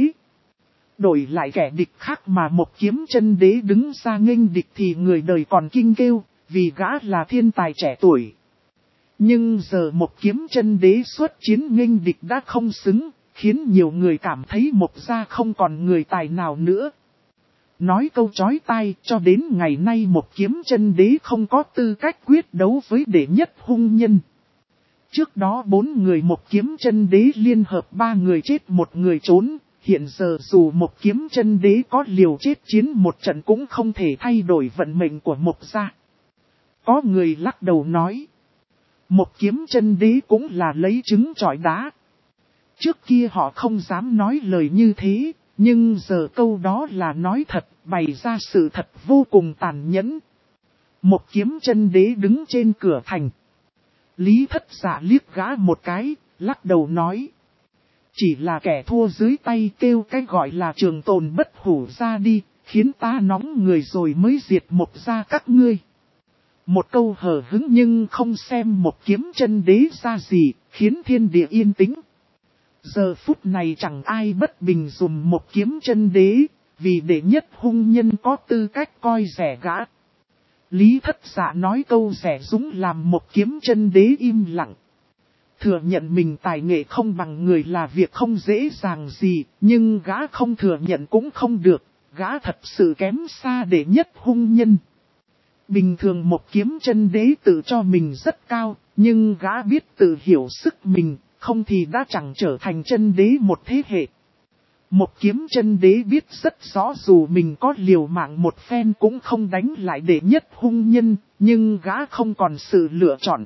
Đổi lại kẻ địch khác mà một kiếm chân đế đứng ra nghênh địch thì người đời còn kinh kêu, vì gã là thiên tài trẻ tuổi. Nhưng giờ một kiếm chân đế xuất chiến nghênh địch đã không xứng, khiến nhiều người cảm thấy Mộc Gia không còn người tài nào nữa. Nói câu chói tai, cho đến ngày nay một kiếm chân đế không có tư cách quyết đấu với đệ nhất hung nhân. Trước đó 4 người một kiếm chân đế liên hợp 3 người chết một người trốn, hiện giờ dù một kiếm chân đế có liều chết chiến một trận cũng không thể thay đổi vận mệnh của Mộc Gia. Có người lắc đầu nói. Một kiếm chân đế cũng là lấy trứng chọi đá. Trước kia họ không dám nói lời như thế, nhưng giờ câu đó là nói thật, bày ra sự thật vô cùng tàn nhẫn. Một kiếm chân đế đứng trên cửa thành. Lý Thất Dạ liếc gã một cái, lắc đầu nói. Chỉ là kẻ thua dưới tay kêu cái gọi là trường tồn bất hủ ra đi, khiến ta nóng người rồi mới diệt Mộc Gia các ngươi. Một câu hờ hững nhưng không xem một kiếm chân đế ra gì, khiến thiên địa yên tĩnh. Giờ phút này chẳng ai bất bình dùm một kiếm chân đế, vì đệ nhất hung nhân có tư cách coi rẻ gã. Lý Thất Dạ nói câu rẻ dũng làm một kiếm chân đế im lặng. Thừa nhận mình tài nghệ không bằng người là việc không dễ dàng gì, nhưng gã không thừa nhận cũng không được, gã thật sự kém xa đệ nhất hung nhân. Bình thường một kiếm chân đế tự cho mình rất cao, nhưng gã biết tự hiểu sức mình, không thì đã chẳng trở thành chân đế một thế hệ. Một kiếm chân đế biết rất rõ dù mình có liều mạng một phen cũng không đánh lại đệ nhất hung nhân, nhưng gã không còn sự lựa chọn.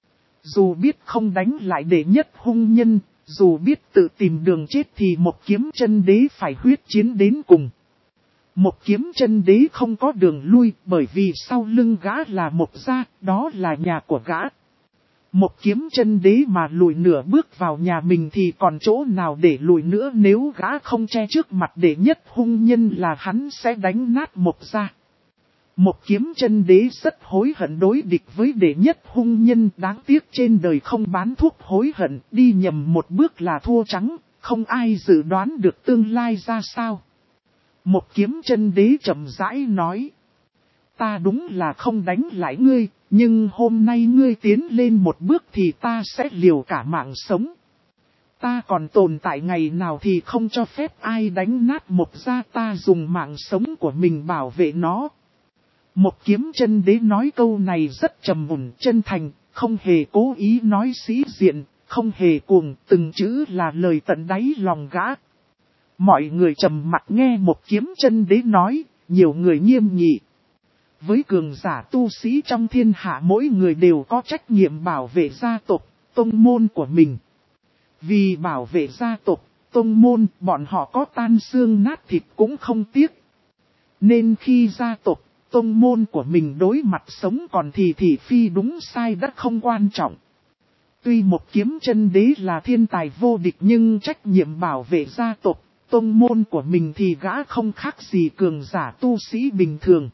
Dù biết không đánh lại đệ nhất hung nhân, dù biết tự tìm đường chết thì một kiếm chân đế phải huyết chiến đến cùng. Một kiếm chân đế không có đường lui bởi vì sau lưng gã là một gia, đó là nhà của gã. Một kiếm chân đế mà lùi nửa bước vào nhà mình thì còn chỗ nào để lùi nữa, nếu gã không che trước mặt đệ nhất hung nhân là hắn sẽ đánh nát một gia. Một kiếm chân đế rất hối hận đối địch với đệ nhất hung nhân, đáng tiếc trên đời không bán thuốc hối hận, đi nhầm một bước là thua trắng, không ai dự đoán được tương lai ra sao. Một kiếm chân đế chậm rãi nói, ta đúng là không đánh lại ngươi, nhưng hôm nay ngươi tiến lên một bước thì ta sẽ liều cả mạng sống. Ta còn tồn tại ngày nào thì không cho phép ai đánh nát một gia, ta dùng mạng sống của mình bảo vệ nó. Một kiếm chân đế nói câu này rất trầm ổn chân thành, không hề cố ý nói sĩ diện, không hề cuồng, từng chữ là lời tận đáy lòng gã. Mọi người trầm mặt nghe một kiếm chân đế nói, nhiều người nghiêm nghị. Với cường giả tu sĩ trong thiên hạ mỗi người đều có trách nhiệm bảo vệ gia tộc, tông môn của mình. Vì bảo vệ gia tộc, tông môn, bọn họ có tan xương nát thịt cũng không tiếc. Nên khi gia tộc, tông môn của mình đối mặt sống còn thì thị phi đúng sai đã không quan trọng. Tuy một kiếm chân đế là thiên tài vô địch nhưng trách nhiệm bảo vệ gia tộc, tông môn của mình thì gã không khác gì cường giả tu sĩ bình thường.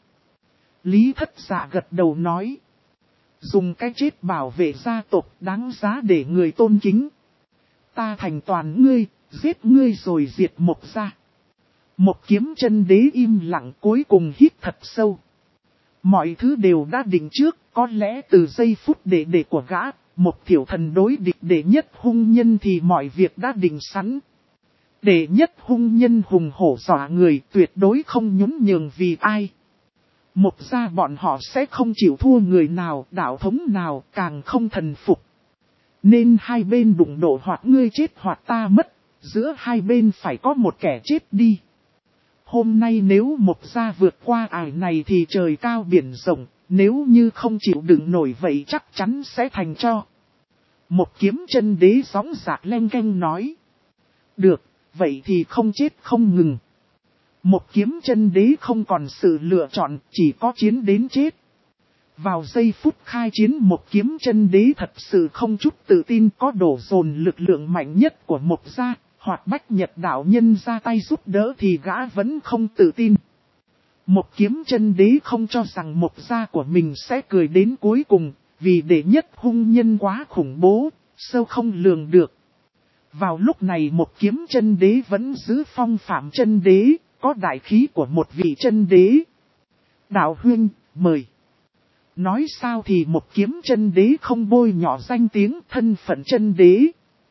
Lý Thất Dạ gật đầu nói. Dùng cái chết bảo vệ gia tộc đáng giá để người tôn kính. Ta thành toàn ngươi, giết ngươi rồi diệt một gia. Một kiếm chân đế im lặng cuối cùng hít thật sâu. Mọi thứ đều đã định trước, có lẽ từ giây phút đệ của gã, một tiểu thần đối địch đệ nhất hung nhân thì mọi việc đã định sẵn. Đệ nhất hung nhân hùng hổ dọa người tuyệt đối không nhún nhường vì ai. Một gia bọn họ sẽ không chịu thua người nào, đạo thống nào, càng không thần phục. Nên hai bên đụng độ hoặc ngươi chết hoặc ta mất, giữa hai bên phải có một kẻ chết đi. Hôm nay nếu một gia vượt qua ải này thì trời cao biển rộng, nếu như không chịu đựng nổi vậy chắc chắn sẽ thành tro. Một kiếm chân đế gióng giạc leng keng nói. Được, vậy thì không chết không ngừng. Một kiếm chân đế không còn sự lựa chọn, chỉ có chiến đến chết. Vào giây phút khai chiến một kiếm chân đế thật sự không chút tự tin có đổ dồn lực lượng mạnh nhất của một gia, hoặc Bách Nhật đạo nhân ra tay giúp đỡ thì gã vẫn không tự tin. Một kiếm chân đế không cho rằng một gia của mình sẽ cười đến cuối cùng, vì đệ nhất hung nhân quá khủng bố, sâu không lường được. Vào lúc này một kiếm chân đế vẫn giữ phong phạm chân đế, có đại khí của một vị chân đế. Đạo huynh, mời. Nói sao thì một kiếm chân đế không bôi nhọ danh tiếng thân phận chân đế.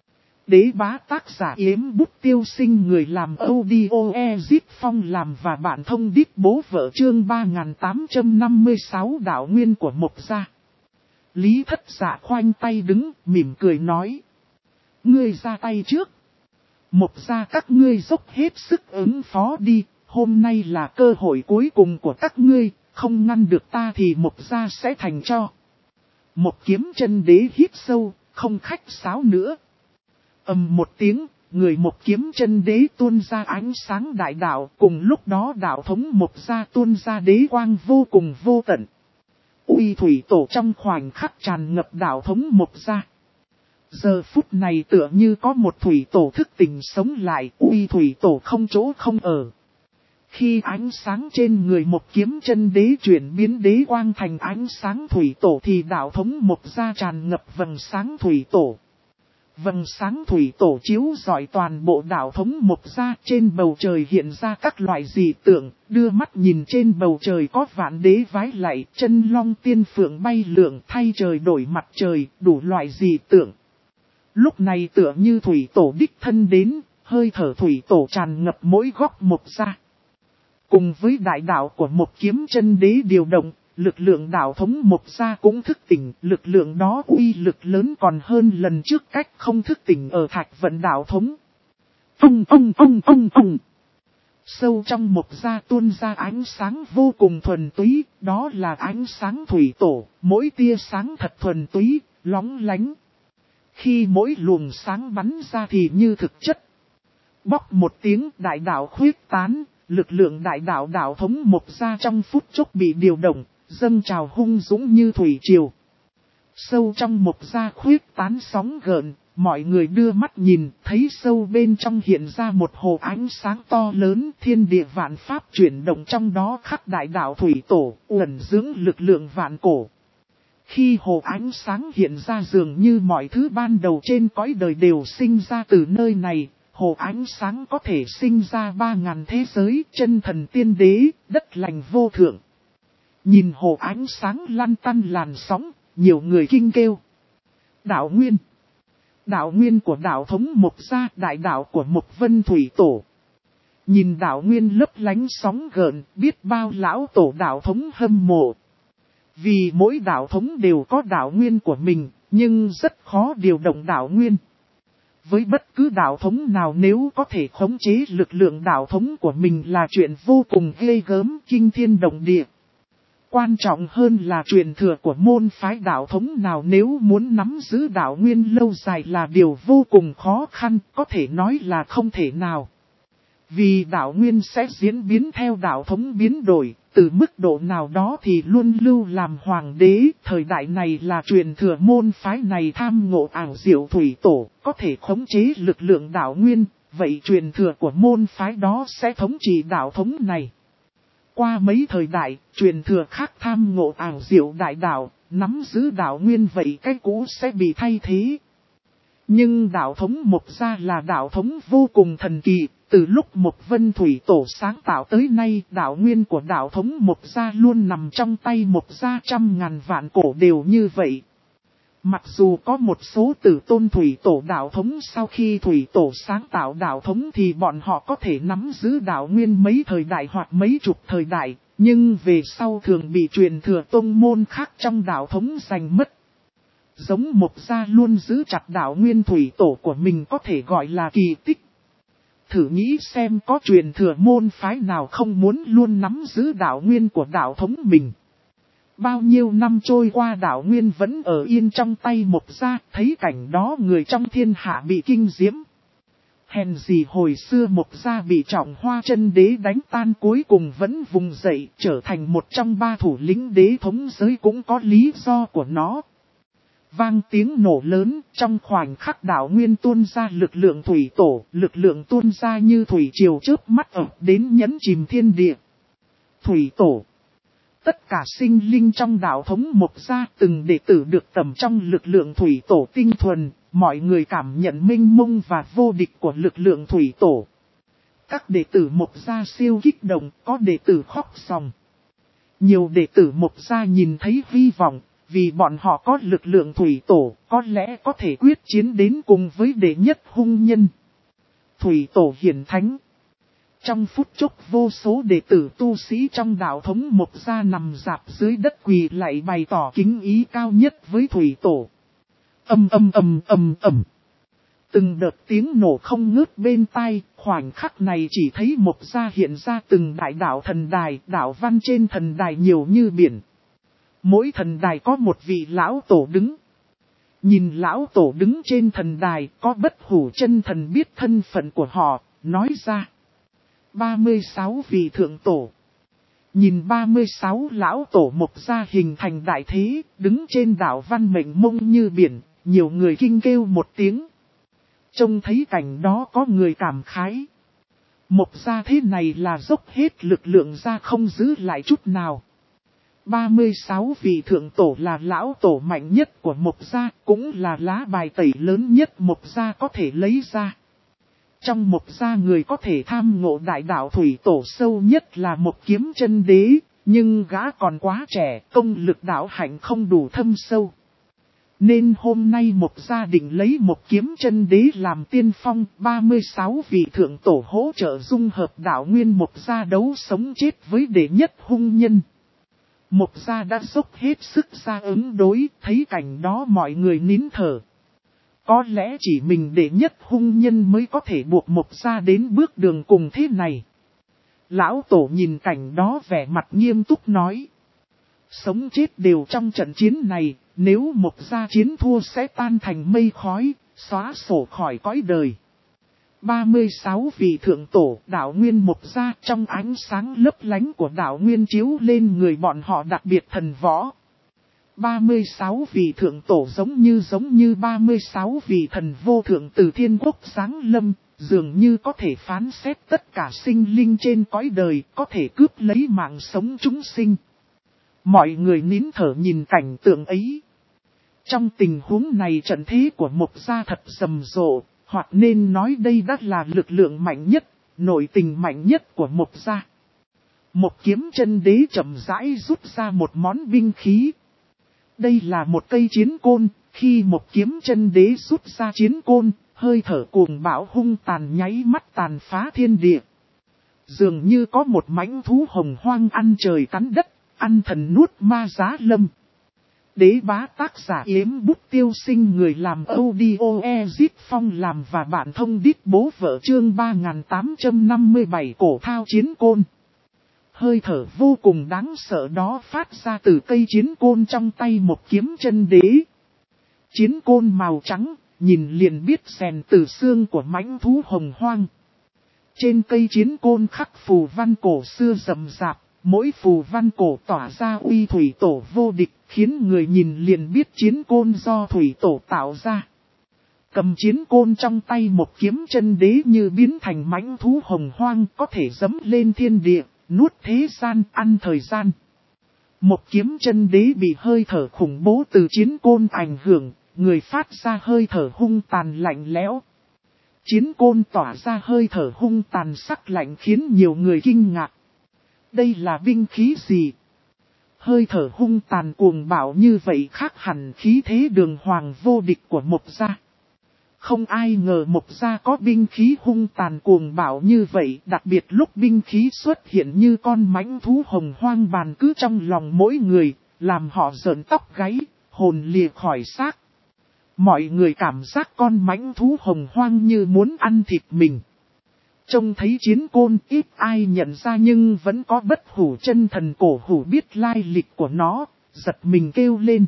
Đế bá tác giả Yếm Bút Tiêu Sinh, người làm audio Ezip Phong làm và bản thông điệp bố vợ chương 3856 đạo nguyên của một gia. Lý Thất Dạ khoanh tay đứng, mỉm cười nói. Ngươi ra tay trước. Một gia các ngươi dốc hết sức ứng phó đi, hôm nay là cơ hội cuối cùng của các ngươi, không ngăn được ta thì một gia sẽ thành cho. Một kiếm chân đế hít sâu, không khách sáo nữa. Ầm một tiếng, người một kiếm chân đế tuôn ra ánh sáng đại đạo, cùng lúc đó đạo thống một gia tuôn ra đế quang vô cùng vô tận. Uy thủy tổ trong khoảnh khắc tràn ngập đạo thống một gia. Giờ phút này tựa như có một thủy tổ thức tỉnh sống lại, uy thủy tổ không chỗ không ở. Khi ánh sáng trên người một kiếm chân đế chuyển biến đế quang thành ánh sáng thủy tổ thì đạo thống một gia tràn ngập vầng sáng thủy tổ. Vầng sáng thủy tổ chiếu rọi toàn bộ đạo thống Mộc gia, trên bầu trời hiện ra các loại dị tượng, đưa mắt nhìn trên bầu trời có vạn đế vái lạy, chân long tiên phượng bay lượn thay trời đổi mặt trời, đủ loại dị tượng. Lúc này tựa như thủy tổ đích thân đến, hơi thở thủy tổ tràn ngập mỗi góc Mộc gia. Cùng với đại đạo của một kiếm chân đế điều động, lực lượng đạo thống Mộc gia cũng thức tỉnh, lực lượng đó uy lực lớn còn hơn lần trước cách không thức tỉnh ở Thạch Vận đạo thống. Sâu trong Mộc gia tuôn ra ánh sáng vô cùng thuần túy, đó là ánh sáng thủy tổ, mỗi tia sáng thật thuần túy, lóng lánh. Khi mỗi luồng sáng bắn ra thì như thực chất. Bóc một tiếng, đại đạo khuyết tán, lực lượng đại đạo đạo thống Mộc gia trong phút chốc bị điều động, dâng trào hung dũng như thủy triều. Sâu trong Mộc gia khuyết tán sóng gợn, mọi người đưa mắt nhìn, thấy sâu bên trong hiện ra một hồ ánh sáng to lớn, thiên địa vạn pháp chuyển động trong đó khắc đại đạo thủy tổ, uẩn dưỡng lực lượng vạn cổ. Khi hồ ánh sáng hiện ra dường như mọi thứ ban đầu trên cõi đời đều sinh ra từ nơi này, hồ ánh sáng có thể sinh ra 3000 thế giới, chân thần tiên đế, đất lành vô thượng. Nhìn hồ ánh sáng lăn tăn làn sóng, nhiều người kinh kêu. Đạo nguyên. Đạo nguyên của đạo thống Mộc gia, đại đạo của Mộc Vân Thủy Tổ. Nhìn đạo nguyên lấp lánh sóng gợn, biết bao lão tổ đạo thống hâm mộ. Vì mỗi đạo thống đều có đạo nguyên của mình, nhưng rất khó điều động đạo nguyên. Với bất cứ đạo thống nào nếu có thể khống chế lực lượng đạo thống của mình là chuyện vô cùng ghê gớm, kinh thiên động địa. Quan trọng hơn là truyền thừa của môn phái đạo thống nào nếu muốn nắm giữ đạo nguyên lâu dài là điều vô cùng khó khăn, có thể nói là không thể nào. Vì đạo nguyên sẽ diễn biến theo đạo thống biến đổi, từ mức độ nào đó thì luôn lưu làm hoàng đế, thời đại này là truyền thừa môn phái này tham ngộ ảo diệu thủy tổ, có thể khống chế lực lượng đạo nguyên, vậy truyền thừa của môn phái đó sẽ thống trị đạo thống này. Qua mấy thời đại, truyền thừa khác tham ngộ ảo diệu đại đạo, nắm giữ đạo nguyên vậy cái cũ sẽ bị thay thế. Nhưng đạo thống Mộc gia là đạo thống vô cùng thần kỳ, từ lúc Mộc Vân Thủy Tổ sáng tạo tới nay đạo nguyên của đạo thống Mộc gia luôn nằm trong tay Mộc gia trăm ngàn vạn cổ đều như vậy. Mặc dù có một số tử tôn Thủy Tổ đạo thống sau khi Thủy Tổ sáng tạo đạo thống thì bọn họ có thể nắm giữ đạo nguyên mấy thời đại hoặc mấy chục thời đại, nhưng về sau thường bị truyền thừa tông môn khác trong đạo thống giành mất. Giống Mộc gia luôn giữ chặt đạo nguyên Thủy Tổ của mình có thể gọi là kỳ tích. Thử nghĩ xem có truyền thừa môn phái nào không muốn luôn nắm giữ đạo nguyên của đạo thống mình. Bao nhiêu năm trôi qua đạo nguyên vẫn ở yên trong tay Mộc gia, thấy cảnh đó người trong thiên hạ bị kinh diễm. Hèn gì hồi xưa Mộc gia bị Trọng Hoa Chân Đế đánh tan cuối cùng vẫn vùng dậy trở thành một trong 3 thủ lĩnh đế thống giới cũng có lý do của nó. Vang tiếng nổ lớn, trong khoảnh khắc đạo nguyên tuôn ra lực lượng thủy tổ, lực lượng tuôn ra như thủy triều chớp mắt ập đến nhấn chìm thiên địa. Thủy tổ. Tất cả sinh linh trong đạo thống Mộc gia từng đệ tử được tẩm trong lực lượng thủy tổ tinh thuần, mọi người cảm nhận mênh mông và vô địch của lực lượng thủy tổ. Các đệ tử Mộc gia siêu kích động, có đệ tử khóc ròng. Nhiều đệ tử Mộc gia nhìn thấy hy vọng. Vì bọn họ có lực lượng thủy tổ, có lẽ có thể quyết chiến đến cùng với đệ nhất hung nhân. Thủy tổ hiển thánh. Trong phút chốc vô số đệ tử tu sĩ trong đạo thống Mộc gia nằm rạp dưới đất quỳ lạy bày tỏ kính ý cao nhất với thủy tổ. Từng đợt tiếng nổ không ngớt bên tai, khoảnh khắc này chỉ thấy Mộc gia hiện ra từng đại đạo thần đài, đạo văn trên thần đài nhiều như biển. Mỗi thần đài có một vị lão tổ đứng. Nhìn lão tổ đứng trên thần đài có bất hủ chân thần biết thân phận của họ, nói ra. 36 vị thượng tổ. Nhìn 36 lão tổ Mộc gia hình thành đại thế, đứng trên đảo văn mệnh mông như biển, nhiều người kinh kêu một tiếng. Trông thấy cảnh đó có người cảm khái. Mộc gia thế này là dốc hết lực lượng ra không giữ lại chút nào. 36 vị thượng tổ là lão tổ mạnh nhất của Mộc gia, cũng là lá bài tẩy lớn nhất Mộc gia có thể lấy ra. Trong Mộc gia người có thể tham ngộ đại đạo thủy tổ sâu nhất là Mộc Kiếm Chân Đế, nhưng gã còn quá trẻ, công lực đạo hạnh không đủ thâm sâu. Nên hôm nay Mộc gia định lấy Mộc Kiếm Chân Đế làm tiên phong, 36 vị thượng tổ hỗ trợ dung hợp đạo nguyên Mộc gia đấu sống chết với đệ nhất hung nhân. Mộc gia đã dốc hết sức ra ứng đối, thấy cảnh đó mọi người nín thở. Có lẽ chỉ mình đệ nhất hung nhân mới có thể buộc Mộc gia đến bước đường cùng thế này. Lão tổ nhìn cảnh đó vẻ mặt nghiêm túc nói. Sống chết đều trong trận chiến này, nếu Mộc gia chiến thua sẽ tan thành mây khói, xóa sổ khỏi cõi đời. 36 vị thượng tổ đạo nguyên Mộc gia trong ánh sáng lấp lánh của đạo nguyên chiếu lên người bọn họ đặc biệt thần võ. 36 vị thượng tổ giống như 36 vị thần vô thượng từ thiên quốc giáng lâm, dường như có thể phán xét tất cả sinh linh trên cõi đời, có thể cướp lấy mạng sống chúng sinh. Mọi người nín thở nhìn cảnh tượng ấy. Trong tình huống này trận thế của Mộc gia thật rầm rộ, hoặc nên nói đây đã là lực lượng mạnh nhất, nội tình mạnh nhất của Mộc gia. Mộc Kiếm Chân Đế chậm rãi rút ra một món binh khí. Đây là một cây chiến côn, khi Mộc Kiếm Chân Đế rút ra chiến côn, hơi thở cuồng bạo hung tàn nháy mắt tàn phá thiên địa. Dường như có một mãnh thú hồng hoang ăn trời cắn đất, ăn thần nuốt ma giá lâm. Đế bá tác giả Yếm Bút Tiêu Sinh, người làm audio Ezip Phong làm và bạn thông đít bố vợ, chương 3857 cổ thao chiến côn. Hơi thở vô cùng đáng sợ đó phát ra từ cây chiến côn trong tay Mộc Kiếm Chân Đế. Chiến côn màu trắng, nhìn liền biết rèn từ xương của mãnh thú hồng hoang. Trên cây chiến côn khắc phù văn cổ xưa rậm rạp, mỗi phù văn cổ tỏa ra uy thủy tổ vô địch, khiến người nhìn liền biết chiến côn do thủy tổ tạo ra. Cầm chiến côn trong tay Mộc Kiếm Chân Đế như biến thành mãnh thú hồng hoang, có thể dẫm lên thiên địa, nuốt thế gian, ăn thời gian. Mộc Kiếm Chân Đế bị hơi thở khủng bố từ chiến côn ảnh hưởng, người phát ra hơi thở hung tàn lạnh lẽo. Chiến côn tỏa ra hơi thở hung tàn sắc lạnh khiến nhiều người kinh ngạc. Đây là binh khí gì? Hơi thở hung tàn cuồng bạo như vậy khác hẳn khí thế đường hoàng vô địch của Mộc gia. Không ai ngờ Mộc gia có binh khí hung tàn cuồng bạo như vậy, đặc biệt lúc binh khí xuất hiện như con mãnh thú hồng hoang bàn cứ trong lòng mỗi người, làm họ rợn tóc gáy, hồn lìa khỏi xác. Mọi người cảm giác con mãnh thú hồng hoang như muốn ăn thịt mình. Trông thấy chiến côn ít ai nhận ra nhưng vẫn có Bất Hủ Chân Thần cổ hủ biết lai lịch của nó, giật mình kêu lên.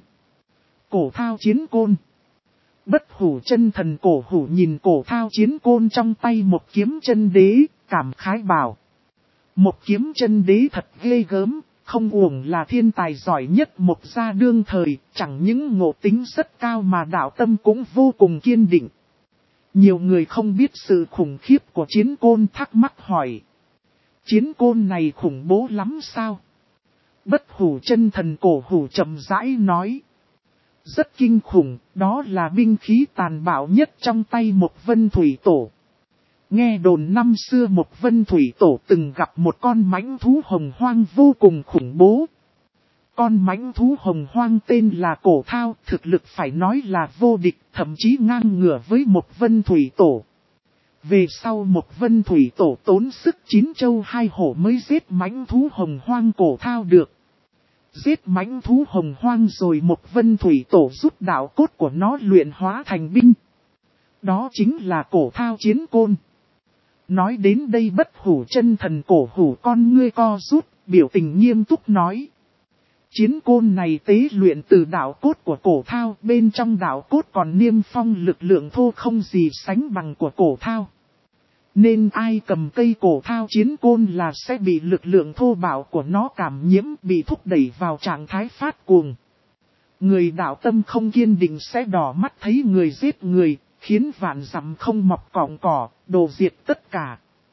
Cổ thao chiến côn. Bất Hủ Chân Thần cổ hủ nhìn cổ thao chiến côn trong tay Mộc Kiếm Chân Đế, cảm khái bảo. Mộc Kiếm Chân Đế thật ghê gớm, không uổng là thiên tài giỏi nhất Mộc gia đương thời, chẳng những ngộ tính rất cao mà đạo tâm cũng vô cùng kiên định. Nhiều người không biết sự khủng khiếp của chiến côn thắc mắc hỏi. Chiến côn này khủng bố lắm sao? Bất Hủ Chân Thần cổ hủ chậm rãi nói. Rất kinh khủng, đó là binh khí tàn bạo nhất trong tay Mộc Vân Thủy Tổ. Nghe đồn năm xưa Mộc Vân Thủy Tổ từng gặp một con mãnh thú hồng hoang vô cùng khủng bố. Con mãnh thú hồng hoang tên là Cổ Thao, thực lực phải nói là vô địch, thậm chí ngang ngửa với Mộc Vân Thủy Tổ. Về sau Mộc Vân Thủy Tổ tốn sức 9 châu 2 hổ mới giết mãnh thú hồng hoang Cổ Thao được. Giết mãnh thú hồng hoang rồi Mộc Vân Thủy Tổ giúp đạo cốt của nó luyện hóa thành binh. Đó chính là Cổ Thao chiến côn. Nói đến đây Bất Hủ Chân Thần cổ hủ con ngươi co rút, biểu tình nghiêm túc nói. Chiến côn này tế luyện từ đạo cốt của Cổ Thao, bên trong đạo cốt còn niêm phong lực lượng thô không gì sánh bằng của Cổ Thao. Nên ai cầm cây Cổ Thao chiến côn là sẽ bị lực lượng thô bạo của nó cảm nhiễm, bị thúc đẩy vào trạng thái phát cuồng. Người đạo tâm không kiên định sẽ đỏ mắt thấy người giết người, khiến vạn dặm không mọc cọng cỏ, đồ diệt tất cả.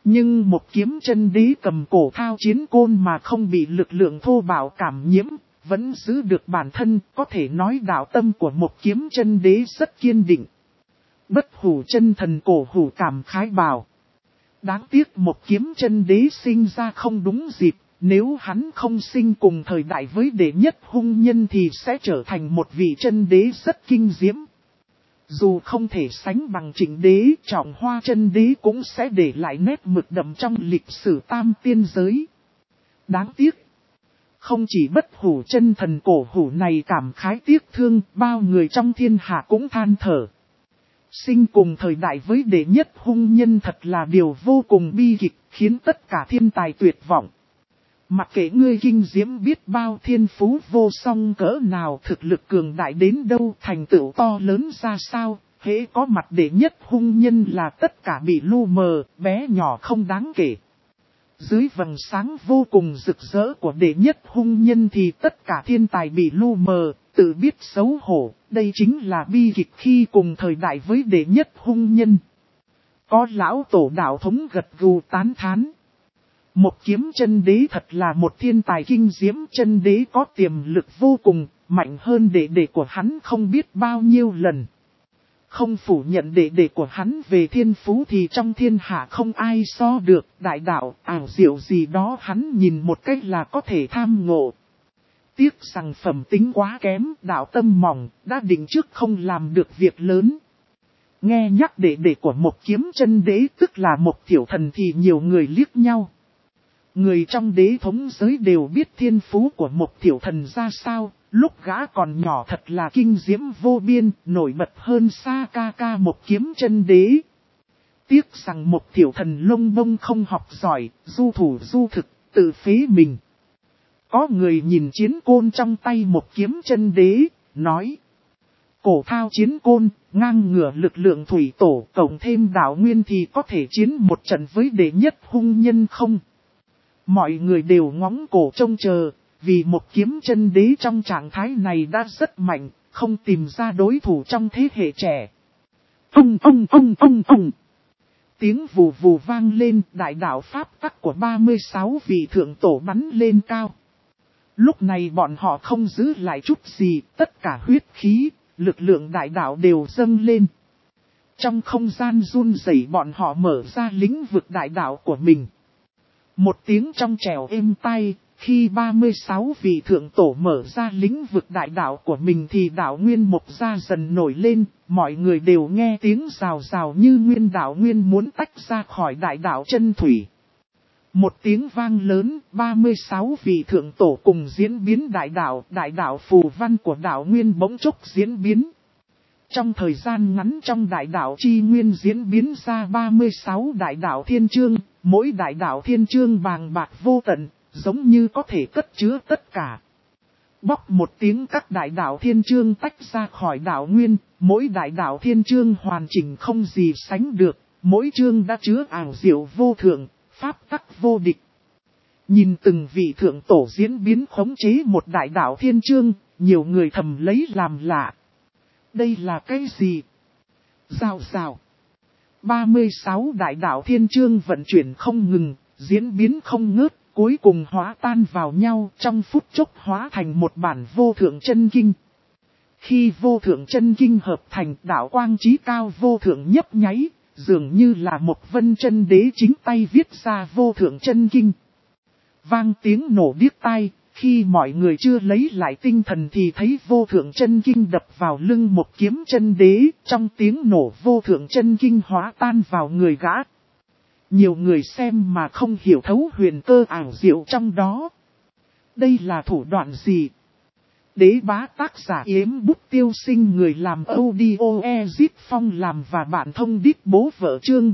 Nhưng một kiếm chân đế cầm cổ thao chiến côn mà không bị lực lượng thô bạo cảm nhiễm, vẫn giữ được bản thân, có thể nói đạo tâm của một kiếm chân đế rất kiên định. Bất hủ chân thần cổ hủ cảm khái bảo. Đáng tiếc một kiếm chân đế sinh ra không đúng dịp, nếu hắn không sinh cùng thời đại với đệ nhất hung nhân thì sẽ trở thành một vị chân đế rất kinh diễm. Dù không thể sánh bằng Trịnh đế, Trọng Hoa chân đế cũng sẽ để lại nét mực đậm trong lịch sử tam tiên giới. Đáng tiếc, không chỉ bất hủ chân thần cổ hủ này cảm khái tiếc thương, bao người trong thiên hạ cũng than thở. Sinh cùng thời đại với đệ nhất hung nhân thật là điều vô cùng bi kịch, khiến tất cả thiên tài tuyệt vọng. Mặc kệ ngươi kinh diễm biết bao thiên phú vô song cỡ nào, thực lực cường đại đến đâu, thành tựu to lớn ra sao, hễ có mặt đệ nhất hung nhân là tất cả bị lu mờ, bé nhỏ không đáng kể. Dưới vầng sáng vô cùng rực rỡ của đệ nhất hung nhân thì tất cả thiên tài bị lu mờ, tự biết xấu hổ, đây chính là bi kịch khi cùng thời đại với đệ nhất hung nhân. Có lão tổ đạo thống gật gù tán thán. Một kiếm chân đế thật là một thiên tài kinh diễm, chân đế có tiềm lực vô cùng, mạnh hơn đệ của hắn không biết bao nhiêu lần. Không phủ nhận đệ của hắn về thiên phú thì trong thiên hạ không ai so được, đại đạo, ảo diệu gì đó hắn nhìn một cách là có thể tham ngộ. Tiếc rằng phẩm tính quá kém, đạo tâm mỏng, đã định trước không làm được việc lớn. Nghe nhắc đệ của một kiếm chân đế tức là một tiểu thần thì nhiều người liếc nhau. Người trong đế thống giới đều biết thiên phú của một tiểu thần ra sao, lúc gã còn nhỏ thật là kinh diễm vô biên, nổi bật hơn xa ca một kiếm chân đế. Tiếc rằng một tiểu thần lông bông không học giỏi, du thủ du thực, tự phế mình. Có người nhìn chiến côn trong tay một kiếm chân đế, nói. Cổ thao chiến côn, ngang ngửa lực lượng thủy tổ, cộng thêm đạo nguyên thì có thể chiến một trận với đệ nhất hung nhân không? Mọi người đều ngóng cổ trông chờ, vì một kiếm chân đế trong trạng thái này đã rất mạnh, không tìm ra đối thủ trong thế hệ trẻ. Tiếng vù vù vang lên, đại đạo pháp tắc của 36 vị thượng tổ bắn lên cao. Lúc này bọn họ không giữ lại chút gì, tất cả huyết khí, lực lượng đại đạo đều dâng lên. Trong không gian run rẩy bọn họ mở ra lĩnh vực đại đạo của mình. Một tiếng trong trẻo êm tai, khi 36 vị thượng tổ mở ra lĩnh vực đại đạo của mình thì đạo nguyên mộc ra dần nổi lên, mọi người đều nghe tiếng rào rào như nguyên đạo nguyên muốn tách ra khỏi đại đạo chân thủy. Một tiếng vang lớn, 36 vị thượng tổ cùng diễn biến đại đạo phù văn của đạo nguyên bỗng chốc diễn biến. Trong thời gian ngắn trong đại đạo chi nguyên diễn biến ra 36 đại đạo thiên chương, mỗi đại đạo thiên chương bàng bạc vô tận, giống như có thể cất chứa tất cả. Bóc một tiếng các đại đạo thiên chương tách ra khỏi đạo nguyên, mỗi đại đạo thiên chương hoàn chỉnh không gì sánh được, mỗi chương đã chứa ảo diệu vô thượng, pháp tắc vô địch. Nhìn từng vị thượng tổ diễn biến khống chế một đại đạo thiên chương, nhiều người thầm lấy làm lạ. Đây là cái gì? Rào rào. 36 đại đạo thiên chương vận chuyển không ngừng, diễn biến không ngớt, cuối cùng hóa tan vào nhau trong phút chốc hóa thành một bản vô thượng chân kinh. Khi vô thượng chân kinh hợp thành đạo quang trí cao vô thượng nhấp nháy, dường như là một vân chân đế chính tay viết ra vô thượng chân kinh. Vang tiếng nổ điếc tai. Khi mọi người chưa lấy lại tinh thần thì thấy vô thượng chân kinh đập vào lưng một kiếm chân đế, trong tiếng nổ vô thượng chân kinh hóa tan vào người gã. Nhiều người xem mà không hiểu thấu huyền cơ ảo diệu trong đó. Đây là thủ đoạn gì? Đế bá tác giả Yếm Bút Tiêu Sinh, người làm audio Ezip Phong làm và bạn thông đít bố vợ chương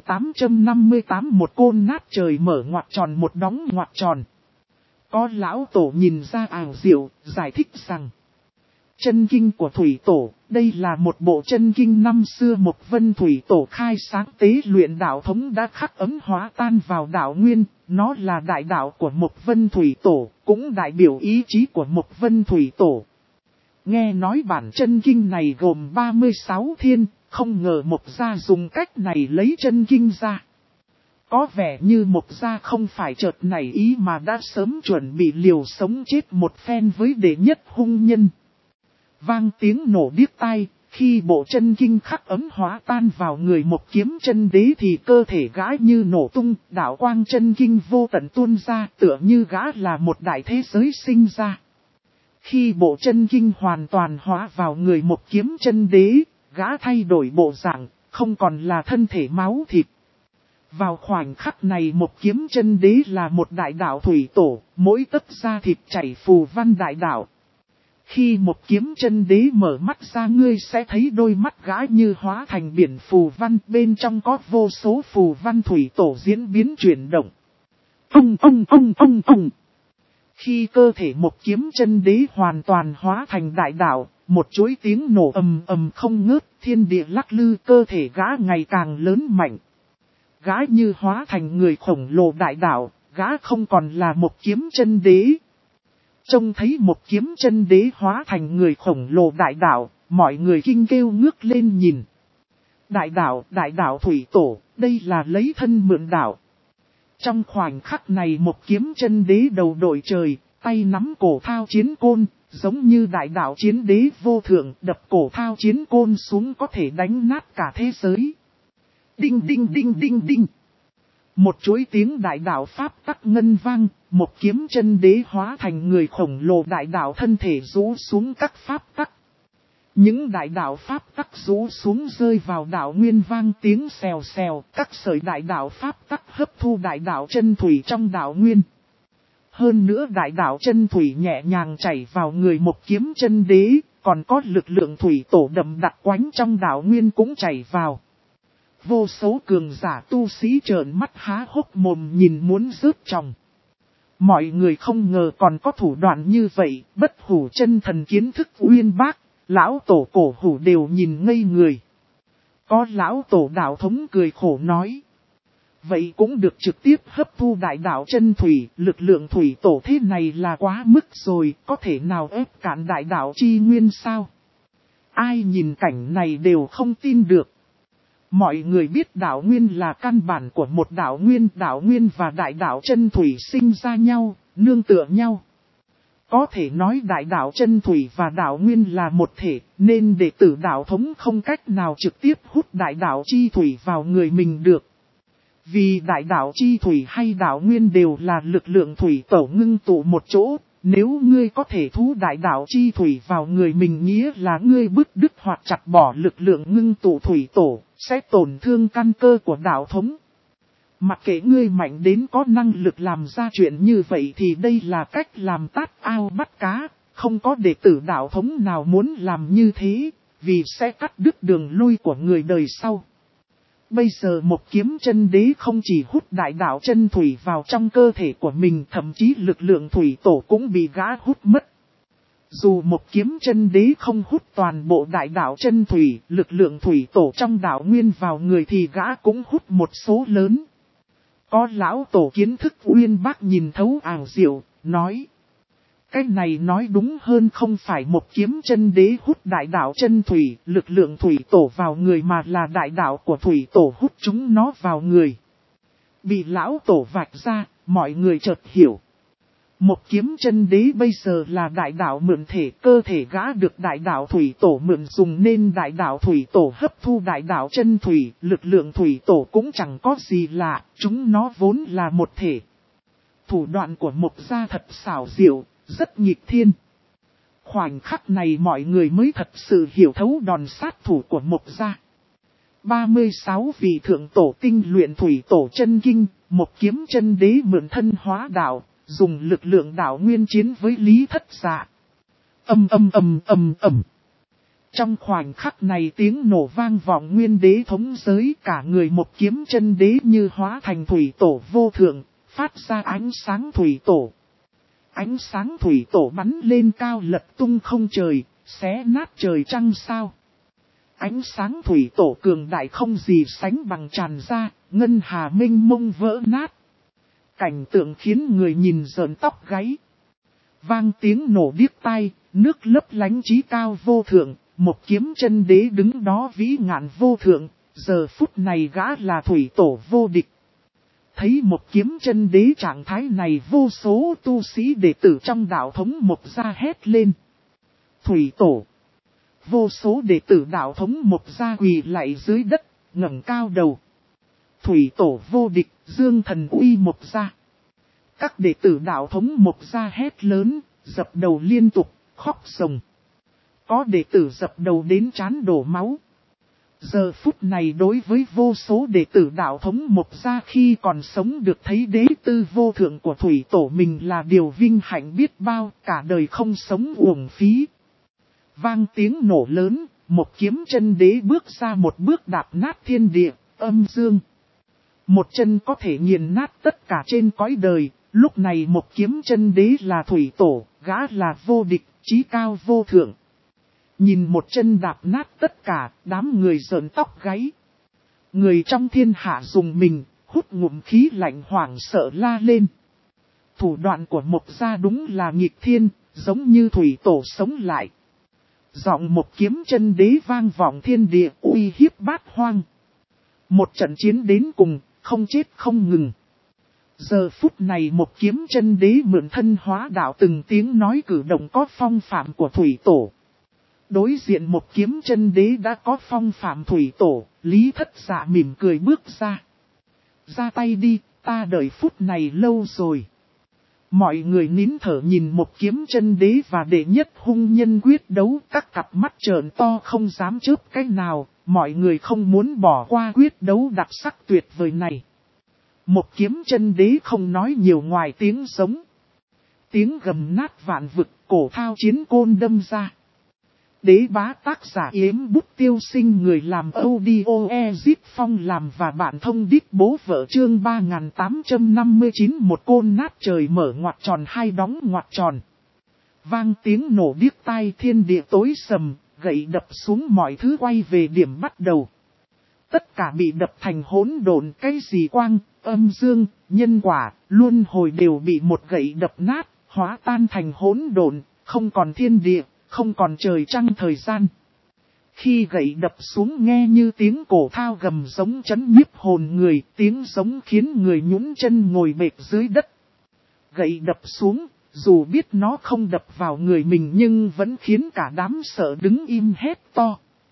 3858, một côn nát trời mở ngoặc tròn một đóng ngoặc tròn. Có lão tổ nhìn ra ảo diệu, giải thích rằng chân kinh của thủy tổ, đây là một bộ chân kinh năm xưa một vân thủy tổ khai sáng tế luyện đạo thống đã khắc ấm hóa tan vào đạo nguyên, nó là đại đạo của một vân thủy tổ, cũng đại biểu ý chí của một vân thủy tổ. Nghe nói bản chân kinh này gồm 36 thiên, không ngờ một gia dùng cách này lấy chân kinh ra. Có vẻ như Mộc Gia không phải chợt nảy ý mà đã sớm chuẩn bị liều sống chết một phen với đệ nhất hung nhân. Vang tiếng nổ điếc tai, khi bộ chân kinh khắc ấm hóa tan vào người Mộc Kiếm Chân Đế thì cơ thể gã như nổ tung, đạo quang chân kinh vô tận tuôn ra, tựa như gã là một đại thế giới sinh ra. Khi bộ chân kinh hoàn toàn hóa vào người Mộc Kiếm Chân Đế, gã thay đổi bộ dạng, không còn là thân thể máu thịt. Vào khoảnh khắc này Mộc Kiếm Chân Đế là một đại đạo thủy tổ, mỗi tấc da thịt chảy phù văn đại đạo. Khi Mộc Kiếm Chân Đế mở mắt ra ngươi sẽ thấy đôi mắt gã như hóa thành biển phù văn, bên trong có vô số phù văn thủy tổ diễn biến chuyển động. Khi cơ thể Mộc Kiếm Chân Đế hoàn toàn hóa thành đại đạo, một chuỗi tiếng nổ ầm ầm không ngớt, thiên địa lắc lư, cơ thể gã ngày càng lớn mạnh. Gã như hóa thành người khổng lồ đại đạo, gã không còn là Mộc Kiếm Chân Đế. Trông thấy Mộc Kiếm Chân Đế hóa thành người khổng lồ đại đạo, mọi người kinh kêu ngước lên nhìn. Đại đạo thủy tổ, đây là lấy thân mượn đạo. Trong khoảnh khắc này Mộc Kiếm Chân Đế đầu đội trời, tay nắm cổ thao chiến côn, giống như đại đạo chiến đế vô thượng, đập cổ thao chiến côn xuống có thể đánh nát cả thế giới. Đinh đinh đinh đinh đinh. Một chuỗi tiếng đại đạo pháp tắc ngân vang, Mộc Kiếm Chân Đế hóa thành người khổng lồ đại đạo thân thể rũ xuống các pháp tắc. Những đại đạo pháp tắc rũ xuống rơi vào đạo nguyên vang tiếng xèo xèo, các sợi đại đạo pháp tắc hấp thu đại đạo chân thủy trong đạo nguyên. Hơn nữa đại đạo chân thủy nhẹ nhàng chảy vào người Mộc Kiếm Chân Đế, còn có lực lượng thủy tổ đậm đặc quánh trong đạo nguyên cũng chảy vào. Vô số cường giả tu sĩ trợn mắt há hốc mồm nhìn muốn rớt tròng. Mọi người không ngờ còn có thủ đoạn như vậy, bất hủ chân thần kiến thức uyên bác, lão tổ cổ hủ đều nhìn ngây người. Có lão tổ đạo thống cười khổ nói. Vậy cũng được trực tiếp hấp thu đại đạo chân thủy, lực lượng thủy tổ thế này là quá mức rồi, có thể nào ép cản đại đạo chi nguyên sao? Ai nhìn cảnh này đều không tin được. Mọi người biết đạo nguyên là căn bản của một đạo nguyên và đại đạo chân thủy sinh ra nhau, nương tựa nhau. Có thể nói đại đạo chân thủy và đạo nguyên là một thể, nên đệ tử đạo thống không cách nào trực tiếp hút đại đạo chi thủy vào người mình được. Vì đại đạo chi thủy hay đạo nguyên đều là lực lượng thủy tổ ngưng tụ một chỗ, nếu ngươi có thể thu đại đạo chi thủy vào người mình nghĩa là ngươi bứt đứt hoặc chặt bỏ lực lượng ngưng tụ thủy tổ, sẽ tổn thương căn cơ của đạo thống. Mặc kệ ngươi mạnh đến có năng lực làm ra chuyện như vậy thì đây là cách làm tát ao bắt cá, không có đệ tử đạo thống nào muốn làm như thế, vì sẽ cắt đứt đường lui của người đời sau. Bây giờ Mộc Kiếm Chân Đế không chỉ hút đại đạo chân thủy vào trong cơ thể của mình, thậm chí lực lượng thủy tổ cũng bị gã hút mất. Dù Mộc Kiếm Chân Đế không hút toàn bộ đại đạo chân thủy, lực lượng thủy tổ trong đạo nguyên vào người thì gã cũng hút một số lớn. Có lão tổ kiến thức uyên bác nhìn thấu ảo diệu, nói. Cái này nói đúng hơn không phải Mộc Kiếm Chân Đế hút đại đạo chân thủy, lực lượng thủy tổ vào người mà là đại đạo của thủy tổ hút chúng nó vào người. Bị lão tổ vạch ra, mọi người chợt hiểu. Mộc Kiếm Chân Đế bây giờ là đại đạo mượn thể, cơ thể gã được đại đạo thủy tổ mượn dùng nên đại đạo thủy tổ hấp thu đại đạo chân thủy, lực lượng thủy tổ cũng chẳng có gì lạ, chúng nó vốn là một thể. Thủ đoạn của Mộc gia thật xảo diệu, rất nghịch thiên. Khoảnh khắc này mọi người mới thật sự hiểu thấu đòn sát thủ của Mộc gia. 36 vị thượng tổ tinh luyện thủy tổ chân kinh, Mộc Kiếm Chân Đế mượn thân hóa đạo, dùng lực lượng đạo nguyên chiến với Lý Thất Dạ. Trong khoảnh khắc này tiếng nổ vang vọng nguyên đế thống giới, cả người Mộc Kiếm Chân Đế như hóa thành thủy tổ vô thượng, phát ra ánh sáng thủy tổ. Ánh sáng thủy tổ bắn lên cao lật tung không trời, xé nát trời trăng sao. Ánh sáng thủy tổ cường đại không gì sánh bằng tràn ra, ngân hà mênh mông vỡ nát. Cảnh tượng khiến người nhìn rợn tóc gáy. Vang tiếng nổ điếc tai, nước lấp lánh trí cao vô thượng, Mộc Kiếm Chân Đế đứng đó vĩ ngạn vô thượng, giờ phút này gã là thủy tổ vô địch. Thấy một kiếm chân đế trạng thái này, vô số tu sĩ đệ tử trong đạo thống một gia hét lên. Thủy tổ. Vô số đệ tử đạo thống một gia quỳ lạy dưới đất, ngẩng cao đầu. Thủy tổ vô địch, dương thần uy một gia. Các đệ tử đạo thống một gia hét lớn, dập đầu liên tục, khóc ròng. Có đệ tử dập đầu đến trán đổ máu. Giờ phút này đối với vô số đệ tử đạo thống một gia khi còn sống được thấy đế tư vô thượng của thủy tổ mình là điều vinh hạnh biết bao, cả đời không sống uổng phí. Vang tiếng nổ lớn, một kiếm chân đế bước ra một bước đạp nát thiên địa, âm dương. Một chân có thể nghiền nát tất cả trên cõi đời, lúc này một kiếm chân đế là thủy tổ, gã là vô địch, chí cao vô thượng. Nhìn một chân đạp nát tất cả, đám người rợn tóc gáy. Người trong thiên hạ dùng mình, hút ngụm khí lạnh hoảng sợ la lên. Thủ đoạn của một gia đúng là nghịch thiên, giống như thủy tổ sống lại. Giọng một kiếm chân đế vang vọng thiên địa uy hiếp bát hoang. Một trận chiến đến cùng, không chết không ngừng. Giờ phút này một kiếm chân đế mượn thân hóa đạo từng tiếng nói cử động có phong phạm của thủy tổ. Đối diện một kiếm chân đế đã có phong phạm thủy tổ, Lý Thất Dạ mỉm cười bước ra. Ra tay đi, ta đợi phút này lâu rồi. Mọi người nín thở nhìn một kiếm chân đế và đệ nhất hung nhân quyết đấu, các cặp mắt trợn to không dám chớp cái nào, mọi người không muốn bỏ qua quyết đấu đặc sắc tuyệt vời này. Một kiếm chân đế không nói nhiều ngoài tiếng giống. Tiếng gầm nát vạn vực, cổ thao chiến côn đâm ra. Đế bá tác giả Yếm Bút Tiêu Sinh, người làm audio Ezip Phong làm và bạn thông đít bố vợ chương 3859, một côn nát trời mở ngoặc tròn hai đóng ngoặc tròn. Vang tiếng nổ điếc tai, thiên địa tối sầm, gậy đập xuống mọi thứ quay về điểm bắt đầu. Tất cả bị đập thành hỗn độn, cái gì quang, âm dương, nhân quả, luân hồi đều bị một gậy đập nát, hóa tan thành hỗn độn, không còn thiên địa. Không còn trời trăng thời gian. Khi gậy đập xuống nghe như tiếng cổ thao gầm giống chấn nhiếp hồn người, tiếng giống khiến người nhũn chân ngồi bệt dưới đất. Gậy đập xuống, dù biết nó không đập vào người mình nhưng vẫn khiến cả đám sợ đứng im hét to.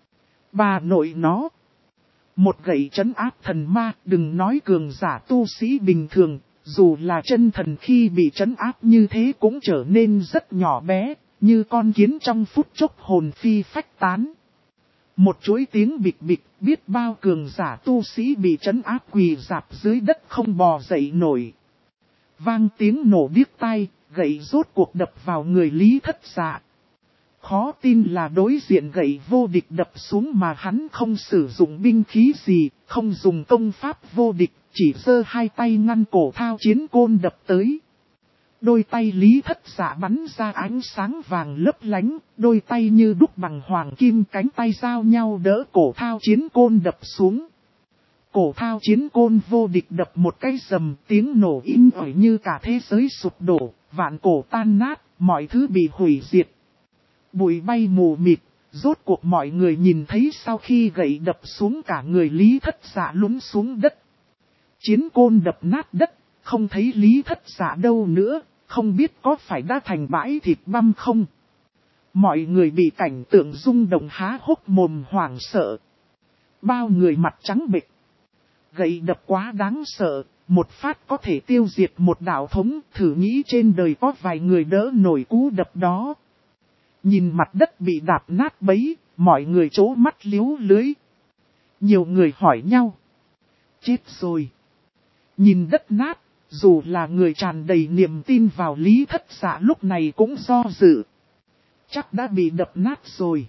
Bà nội nó. Một gậy trấn áp thần ma, đừng nói cường giả tu sĩ bình thường, dù là chân thần khi bị trấn áp như thế cũng trở nên rất nhỏ bé. Như con kiến trong phút chốc hồn phi phách tán. Một chuỗi tiếng bịch bịch, biết bao cường giả tu sĩ bị trấn áp quỳ rạp dưới đất không bò dậy nổi. Vang tiếng nổ điếc tai, gậy rốt cuộc đập vào người Lý Thất Dạ. Khó tin là đối diện gậy vô địch đập xuống mà hắn không sử dụng binh khí gì, không dùng công pháp vô địch, chỉ giơ hai tay ngăn cổ thao chiến côn đập tới. Đôi tay Lý Thất Dạ bắn ra ánh sáng vàng lấp lánh, đôi tay như đúc bằng hoàng kim, cánh tay giao nhau đỡ cổ thao chiến côn đập xuống. Cổ thao chiến côn vô địch đập một cái rầm, tiếng nổ im ỏi như cả thế giới sụp đổ, vạn cổ tan nát, mọi thứ bị hủy diệt. Bụi bay mù mịt, rốt cuộc mọi người nhìn thấy sau khi gậy đập xuống cả người Lý Thất Dạ lún xuống đất. Chiến côn đập nát đất, không thấy Lý Thất Dạ đâu nữa. Không biết có phải đã thành bãi thịt băm không? Mọi người bị cảnh tượng rung động há hốc mồm hoảng sợ. Bao người mặt trắng bệch. Gậy đập quá đáng sợ, một phát có thể tiêu diệt một đạo thống, thử nghĩ trên đời có vài người đỡ nổi cú đập đó. Nhìn mặt đất bị đạp nát bấy, mọi người trố mắt liếu lưới. Nhiều người hỏi nhau. Chết rồi. Nhìn đất nát. Dù là người tràn đầy niềm tin vào Lý Thất Dạ lúc này cũng do dự. Chắc đã bị đập nát rồi.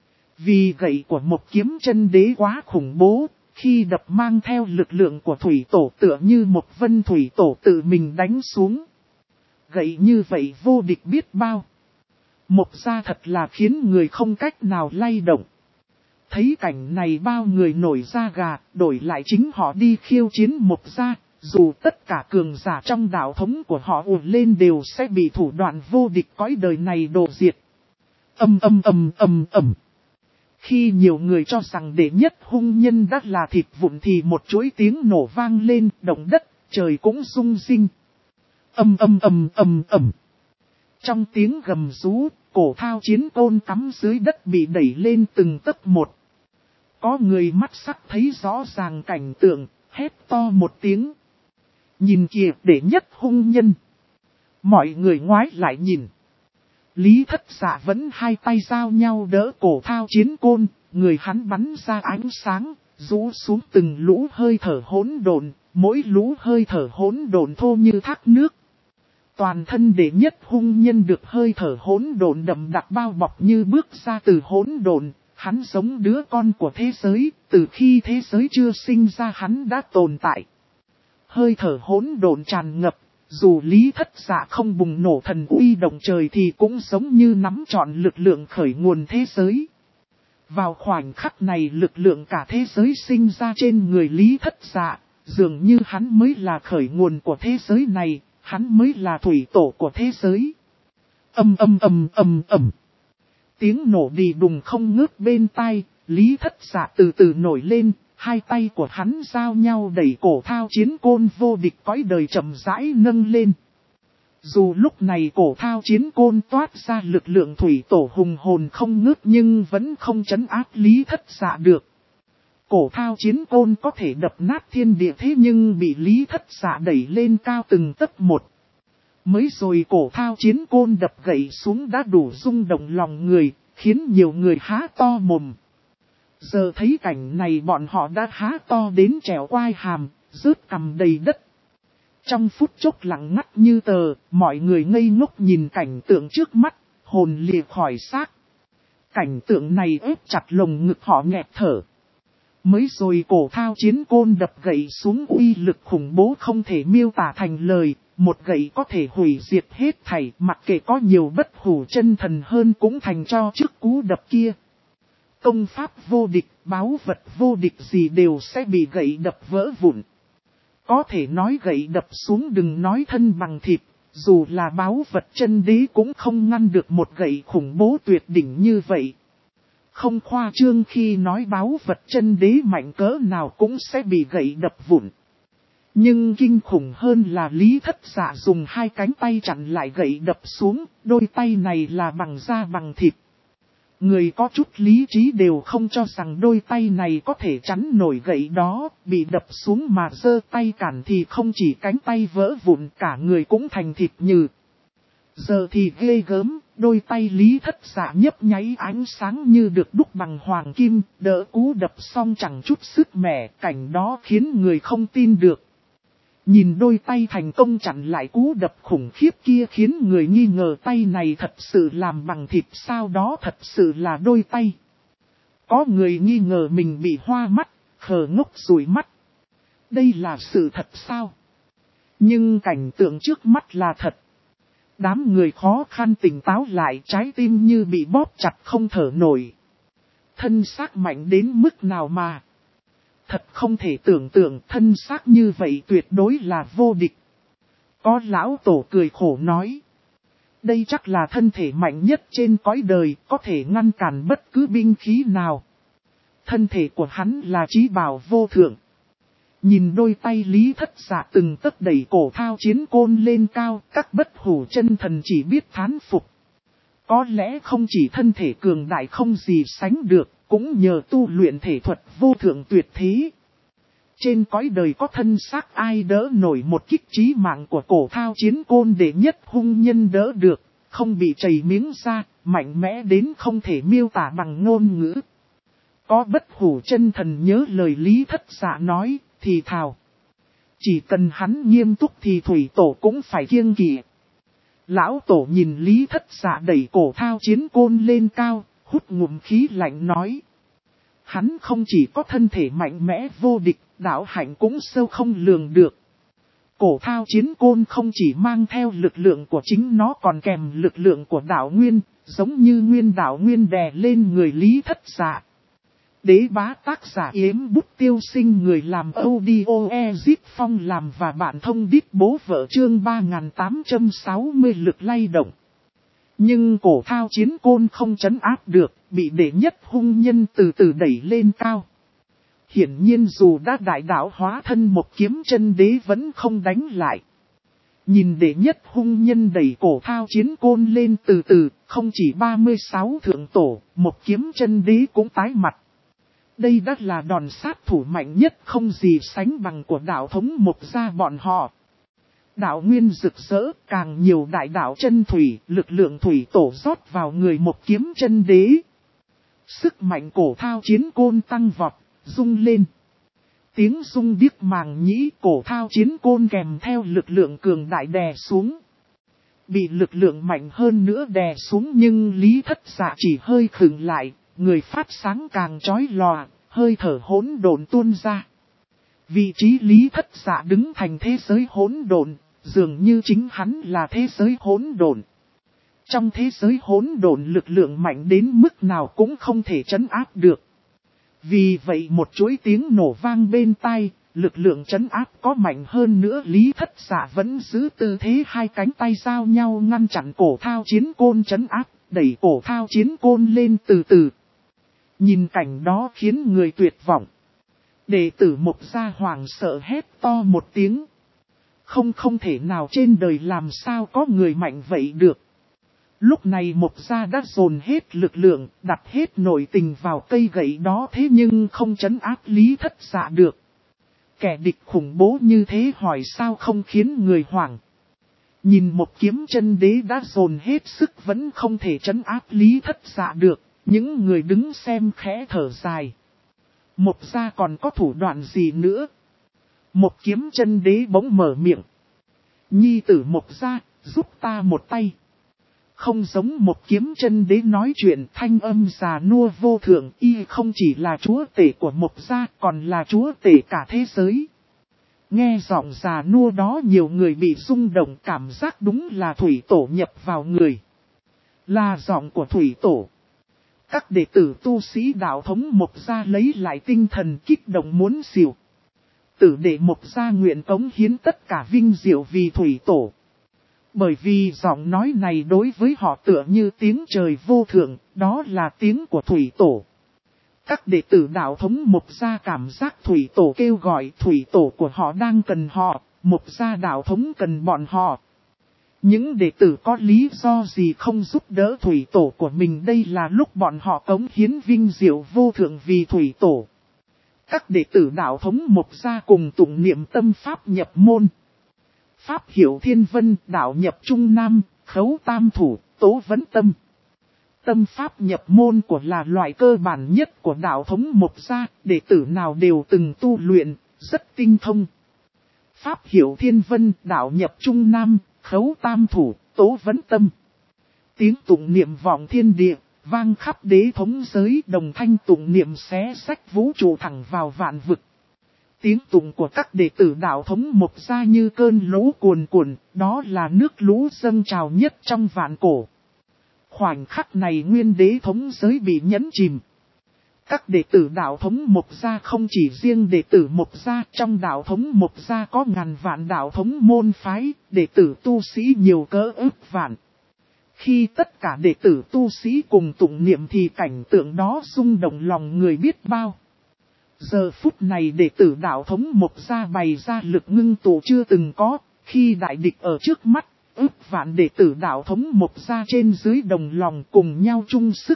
Vì gậy của một kiếm chân đế quá khủng bố, khi đập mang theo lực lượng của thủy tổ tựa như một vân thủy tổ tự mình đánh xuống. Gậy như vậy vô địch biết bao. Một gia thật là khiến người không cách nào lay động. Thấy cảnh này bao người nổi da gà, đổi lại chính họ đi khiêu chiến một gia. Dù tất cả cường giả trong đạo thống của họ ùn lên đều sẽ bị thủ đoạn vô địch cõi đời này đổ diệt. Khi nhiều người cho rằng đệ nhất hung nhân đã là thịt vụn thì một chuỗi tiếng nổ vang lên, động đất, trời cũng rung rinh. Trong tiếng gầm rú, cổ thao chiến côn cắm dưới đất bị đẩy lên từng tấc một. Có người mắt sắc thấy rõ ràng cảnh tượng, hét to một tiếng. Nhìn kìa, đệ nhất hung nhân. Mọi người ngoái lại nhìn. Lý Thất Dạ vẫn hai tay giao nhau đỡ cổ thao chiến côn, người hắn bắn ra ánh sáng, rũ xuống từng lũ hơi thở hỗn độn, mỗi lũ hơi thở hỗn độn thô như thác nước. Toàn thân đệ nhất hung nhân được hơi thở hỗn độn đậm đặc bao bọc như bước ra từ hỗn độn, hắn giống đứa con của thế giới, từ khi thế giới chưa sinh ra hắn đã tồn tại. Hơi thở hỗn độn tràn ngập, dù Lý Thất Dạ không bùng nổ thần uy động trời thì cũng giống như nắm trọn lực lượng khởi nguồn thế giới. Vào khoảnh khắc này lực lượng cả thế giới sinh ra trên người Lý Thất Dạ, dường như hắn mới là khởi nguồn của thế giới này, hắn mới là thủy tổ của thế giới. Tiếng nổ đì đùng không ngớt bên tai, Lý Thất Dạ từ từ nổi lên, hai tay của hắn giao nhau đẩy cổ thao chiến côn vô địch cõi đời chậm rãi nâng lên. Dù lúc này cổ thao chiến côn toát ra lực lượng thủy tổ hùng hồn không ngớt nhưng vẫn không trấn áp Lý Thất Dạ được. Cổ thao chiến côn có thể đập nát thiên địa thế nhưng bị Lý Thất Dạ đẩy lên cao từng tấc một. Mới rồi cổ thao chiến côn đập gãy xuống đã đủ rung động lòng người, khiến nhiều người há to mồm. Giờ thấy cảnh này bọn họ đã há to đến trèo quai hàm, rớt cằm đầy đất. Trong phút chốc lặng ngắt như tờ, mọi người ngây ngốc nhìn cảnh tượng trước mắt, hồn lìa khỏi xác. Cảnh tượng này ép chặt lồng ngực họ nghẹt thở. Mới rồi cổ thao chiến côn đập gậy xuống uy lực khủng bố không thể miêu tả thành lời, một gậy có thể hủy diệt hết thảy, mặc kệ có nhiều bất hủ chân thần hơn cũng thành cho trước cú đập kia. Công pháp vô địch, báu vật vô địch gì đều sẽ bị gậy đập vỡ vụn. Có thể nói gậy đập xuống đừng nói thân bằng thịt, dù là báu vật chân đế cũng không ngăn được một gậy khủng bố tuyệt đỉnh như vậy. Không khoa trương khi nói báu vật chân đế mạnh cỡ nào cũng sẽ bị gậy đập vụn. Nhưng kinh khủng hơn là Lý Thất Dạ dùng hai cánh tay chặn lại gậy đập xuống, đôi tay này là bằng da bằng thịt. Người có chút lý trí đều không cho rằng đôi tay này có thể chắn nổi gậy đó, bị đập xuống mà giơ tay cản thì không chỉ cánh tay vỡ vụn cả người cũng thành thịt nhừ. Giờ thì ghê gớm, đôi tay Lý Thất Dạ nhấp nháy ánh sáng như được đúc bằng hoàng kim, đỡ cú đập xong chẳng chút sức mẻ, cảnh đó khiến người không tin được. Nhìn đôi tay thành công chặn lại cú đập khủng khiếp kia khiến người nghi ngờ tay này thật sự làm bằng thịt sao đó thật sự là đôi tay. Có người nghi ngờ mình bị hoa mắt, khờ ngốc rủi mắt. Đây là sự thật sao? Nhưng cảnh tượng trước mắt là thật. Đám người khó khăn tỉnh táo lại, trái tim như bị bóp chặt không thở nổi. Thân xác mạnh đến mức nào mà. Thật không thể tưởng tượng thân xác như vậy tuyệt đối là vô địch. Có lão tổ cười khổ nói. Đây chắc là thân thể mạnh nhất trên cõi đời, có thể ngăn cản bất cứ binh khí nào. Thân thể của hắn là chí bảo vô thượng. Nhìn đôi tay Lý Thất Dạ từng tấc đẩy cổ thao chiến côn lên cao, các bất hủ chân thần chỉ biết thán phục. Có lẽ không chỉ thân thể cường đại không gì sánh được, cũng nhờ tu luyện thể thuật vô thượng tuyệt thế. Trên cõi đời có thân xác ai đỡ nổi một kích chí mạng của cổ thao chiến côn để nhất hung nhân đỡ được, không bị chảy miếng da, mạnh mẽ đến không thể miêu tả bằng ngôn ngữ. Có bất hủ chân thần nhớ lời Lý Thất Dạ nói, thì thào. Chỉ cần hắn nghiêm túc thì thủy tổ cũng phải kiêng kỵ. Lão tổ nhìn Lý Thất Dạ đẩy cổ thao chiến côn lên cao, hút ngụm khí lạnh nói. Hắn không chỉ có thân thể mạnh mẽ vô địch, đạo hạnh cũng sâu không lường được. Cổ thao chiến côn không chỉ mang theo lực lượng của chính nó còn kèm lực lượng của đạo nguyên, giống như nguyên đạo nguyên đè lên người Lý Thất Dạ. Đế bá tác giả Yếm Bút Tiêu Sinh, người làm audio Ezip Phong làm và bạn thông đít bố vợ chương 3860 lực lay động. Nhưng cổ thao chiến côn không trấn áp được, bị đệ nhất hung nhân từ từ đẩy lên cao. Hiển nhiên dù đã đại đạo hóa thân một kiếm chân đế vẫn không đánh lại. Nhìn đệ nhất hung nhân đẩy cổ thao chiến côn lên từ từ, không chỉ 36 thượng tổ, một kiếm chân đế cũng tái mặt. Đây đã là đòn sát thủ mạnh nhất không gì sánh bằng của đạo thống Mộc gia bọn họ. Đạo nguyên rực rỡ, càng nhiều đại đạo chân thủy, lực lượng thủy tổ rót vào người một kiếm chân đế. Sức mạnh cổ thao chiến côn tăng vọt, rung lên. Tiếng rung điếc màng nhĩ, cổ thao chiến côn kèm theo lực lượng cường đại đè xuống. Bị lực lượng mạnh hơn nữa đè xuống nhưng Lý Thất Dạ chỉ hơi khựng lại, người phát sáng càng chói lòa, hơi thở hỗn độn tuôn ra. Vị trí Lý Thất Dạ đứng thành thế giới hỗn độn, dường như chính hắn là thế giới hỗn độn. Trong thế giới hỗn độn lực lượng mạnh đến mức nào cũng không thể trấn áp được. Vì vậy một chuỗi tiếng nổ vang bên tai, lực lượng trấn áp có mạnh hơn nữa Lý Thất Dạ vẫn giữ tư thế hai cánh tay giao nhau ngăn chặn cổ thao chiến côn trấn áp, đẩy cổ thao chiến côn lên từ từ. Nhìn cảnh đó khiến người tuyệt vọng. Đệ tử Mộc gia hoàng sợ hét to một tiếng. Không thể nào trên đời làm sao có người mạnh vậy được. Lúc này Mộc gia đã dồn hết lực lượng, đặt hết nội tình vào cây gậy đó thế nhưng không trấn áp Lý Thất Dạ được. Kẻ địch khủng bố như thế hỏi sao không khiến người hoảng. Nhìn một kiếm chân đế đã dồn hết sức vẫn không thể trấn áp Lý Thất Dạ được, những người đứng xem khẽ thở dài. Mộc gia còn có thủ đoạn gì nữa? Một kiếm chân đế bỗng mở miệng. Nhi tử Mộc gia, giúp ta một tay. Không giống một kiếm chân đế nói chuyện, thanh âm già nua vô thượng, y không chỉ là chúa tể của Mộc gia còn là chúa tể cả thế giới. Nghe giọng già nua đó nhiều người bị rung động, cảm giác đúng là thủy tổ nhập vào người. Là giọng của thủy tổ. Các đệ tử tu sĩ đạo thống Mộc gia lấy lại tinh thần kích động muốn xỉu. Tử đệ Mộc gia nguyện cống hiến tất cả vinh diệu vì thủy tổ. Bởi vì giọng nói này đối với họ tựa như tiếng trời vô thượng, đó là tiếng của thủy tổ. Các đệ tử đạo thống Mộc gia cảm giác thủy tổ kêu gọi, thủy tổ của họ đang cần họ, Mộc gia đạo thống cần bọn họ. Những đệ tử có lý do gì không giúp đỡ thủy tổ của mình, đây là lúc bọn họ cống hiến vinh diệu vô thượng vì thủy tổ. Các đệ tử đạo thống Mộc gia cùng tụng niệm tâm pháp nhập môn. Pháp hiểu thiên vân, đạo nhập trung nam, khấu tam thủ, tố vấn tâm. Tâm pháp nhập môn của là loại cơ bản nhất của đạo thống Mộc gia, đệ tử nào đều từng tu luyện, rất tinh thông. Pháp hiểu thiên vân, đạo nhập trung nam, khấu tam thủ, tố vấn tâm. Tiếng tụng niệm vọng thiên địa, vang khắp đế thống giới, đồng thanh tụng niệm xé sách vũ trụ thẳng vào vạn vực. Tiếng tụng của các đệ tử đạo thống Mộc gia như cơn lũ cuồn cuộn, đó là nước lũ dâng trào nhất trong vạn cổ. Khoảnh khắc này nguyên đế thống giới bị nhấn chìm. Các đệ tử đạo thống Mộc gia không chỉ riêng đệ tử Mộc gia, trong đạo thống Mộc gia có ngàn vạn đạo thống môn phái, đệ tử tu sĩ nhiều cỡ ức vạn. Khi tất cả đệ tử tu sĩ cùng tụng niệm thì cảnh tượng đó rung động lòng người biết bao. Giờ phút này đệ tử đạo thống Mộc gia bày ra lực ngưng tụ chưa từng có, khi đại địch ở trước mắt, ức vạn đệ tử đạo thống Mộc gia trên dưới đồng lòng cùng nhau chung sức.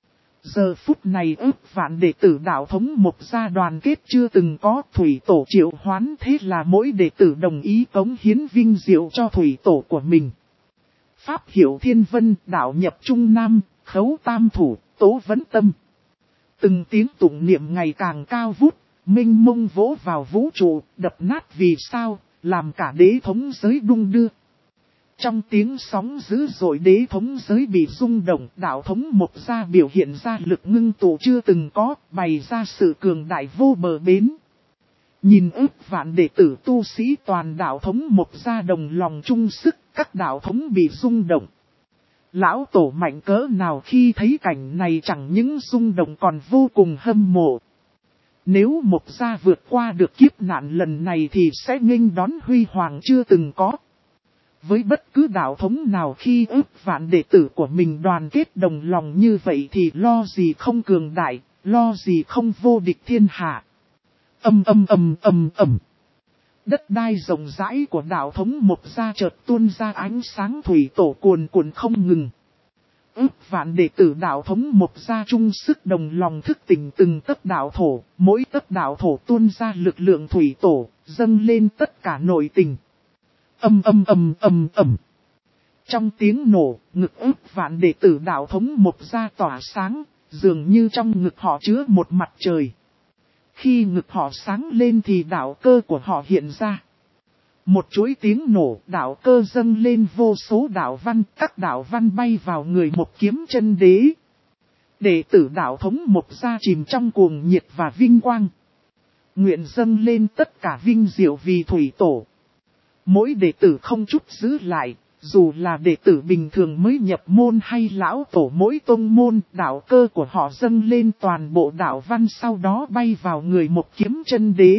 Giờ phút này ức vạn đệ tử đạo thống Mộc gia đoàn kết chưa từng có, thủy tổ triệu hoán, thế là mỗi đệ tử đồng ý cống hiến vinh diệu cho thủy tổ của mình. Pháp hiểu thiên vân, đạo nhập trung nam, khấu tam thủ, tố vấn tâm. Từng tiếng tụng niệm ngày càng cao vút, mênh mông vỗ vào vũ trụ, đập nát vì sao, làm cả đế thống giới đung đưa. Trong tiếng sóng dữ dội đế thống giới bị rung động, đạo thống Mộc gia biểu hiện ra lực ngưng tụ chưa từng có, bày ra sự cường đại vô bờ bến. Nhìn ức vạn đệ tử tu sĩ toàn đạo thống Mộc gia đồng lòng chung sức, các đạo thống bị rung động. Lão tổ mạnh cỡ nào khi thấy cảnh này chẳng những rung động còn vô cùng hâm mộ. Nếu Mộc gia vượt qua được kiếp nạn lần này thì sẽ nghênh đón huy hoàng chưa từng có. Với bất cứ đạo thống nào khi ức vạn đệ tử của mình đoàn kết đồng lòng như vậy thì lo gì không cường đại, lo gì không vô địch thiên hạ. ầm. Đất đai rộng rãi của đạo thống Mộc Gia chợt tuôn ra ánh sáng thủy tổ cuồn cuộn không ngừng. Ước vạn đệ tử đạo thống Mộc Gia chung sức đồng lòng thức tỉnh từng tấc đạo thổ, mỗi tấc đạo thổ tuôn ra lực lượng thủy tổ, dâng lên tất cả nội tình. Ầm. Trong tiếng nổ, ngực ước vạn đệ tử đạo thống Mộc Gia tỏa sáng, dường như trong ngực họ chứa một mặt trời. Khi ngực họ sáng lên thì đạo cơ của họ hiện ra. Một chuỗi tiếng nổ, đạo cơ dâng lên vô số đạo văn, các đạo văn bay vào người Mộc Kiếm Chân Đế. Đệ tử đạo thống Mộc Gia chìm trong cuồng nhiệt và vinh quang. Nguyện dâng lên tất cả vinh diệu vì thủy tổ. Mỗi đệ tử không chút giữ lại, dù là đệ tử bình thường mới nhập môn hay lão tổ mỗi tông môn, đạo cơ của họ dâng lên toàn bộ đạo văn sau đó bay vào người Mộc Kiếm Chân Đế.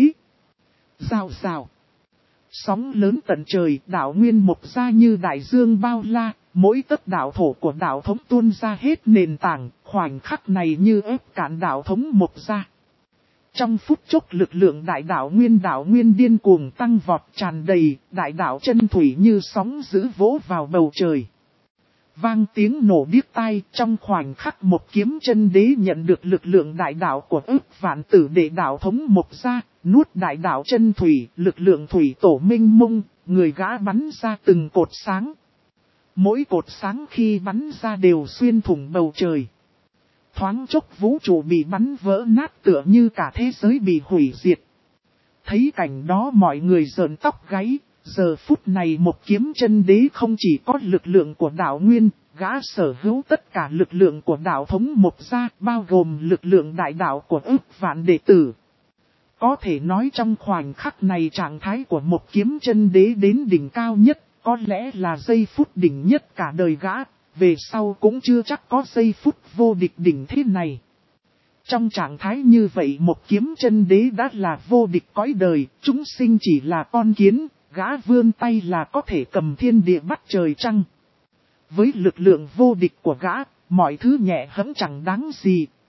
Rào rào. Sóng lớn tận trời, đạo nguyên Mộc Gia như đại dương bao la, mỗi tấc đạo thổ của đạo thống tuôn ra hết nền tảng, khoảnh khắc này như ép cạn đạo thống Mộc Gia. Trong phút chốc lực lượng đại đạo nguyên điên cuồng tăng vọt tràn đầy, đại đạo chân thủy như sóng dữ vỗ vào bầu trời. Vang tiếng nổ điếc tai, trong khoảnh khắc Mộc Kiếm Chân Đế nhận được lực lượng đại đạo của ức vạn tử đệ đạo thống Mộc Gia, nuốt đại đạo chân thủy, lực lượng thủy tổ minh mông, người gã bắn ra từng cột sáng. Mỗi cột sáng khi bắn ra đều xuyên thủng bầu trời. Thoáng chốc vũ trụ bị bắn vỡ nát tựa như cả thế giới bị hủy diệt. Thấy cảnh đó mọi người rợn tóc gáy, giờ phút này Mộc Kiếm Chân Đế không chỉ có lực lượng của đạo nguyên, gã sở hữu tất cả lực lượng của đạo thống Mộc Gia, bao gồm lực lượng đại đạo của ức vạn đệ tử. Có thể nói trong khoảnh khắc này trạng thái của Mộc Kiếm Chân Đế đến đỉnh cao nhất, có lẽ là giây phút đỉnh nhất cả đời gã. Về sau cũng chưa chắc có giây phút vô địch đỉnh thế này. Trong trạng thái như vậy Mộc Kiếm Chân Đế đã là vô địch cõi đời, chúng sinh chỉ là con kiến, gã vươn tay là có thể cầm thiên địa bắt trời trăng. Với lực lượng vô địch của gã, mọi thứ nhẹ hẫng chẳng đáng gì,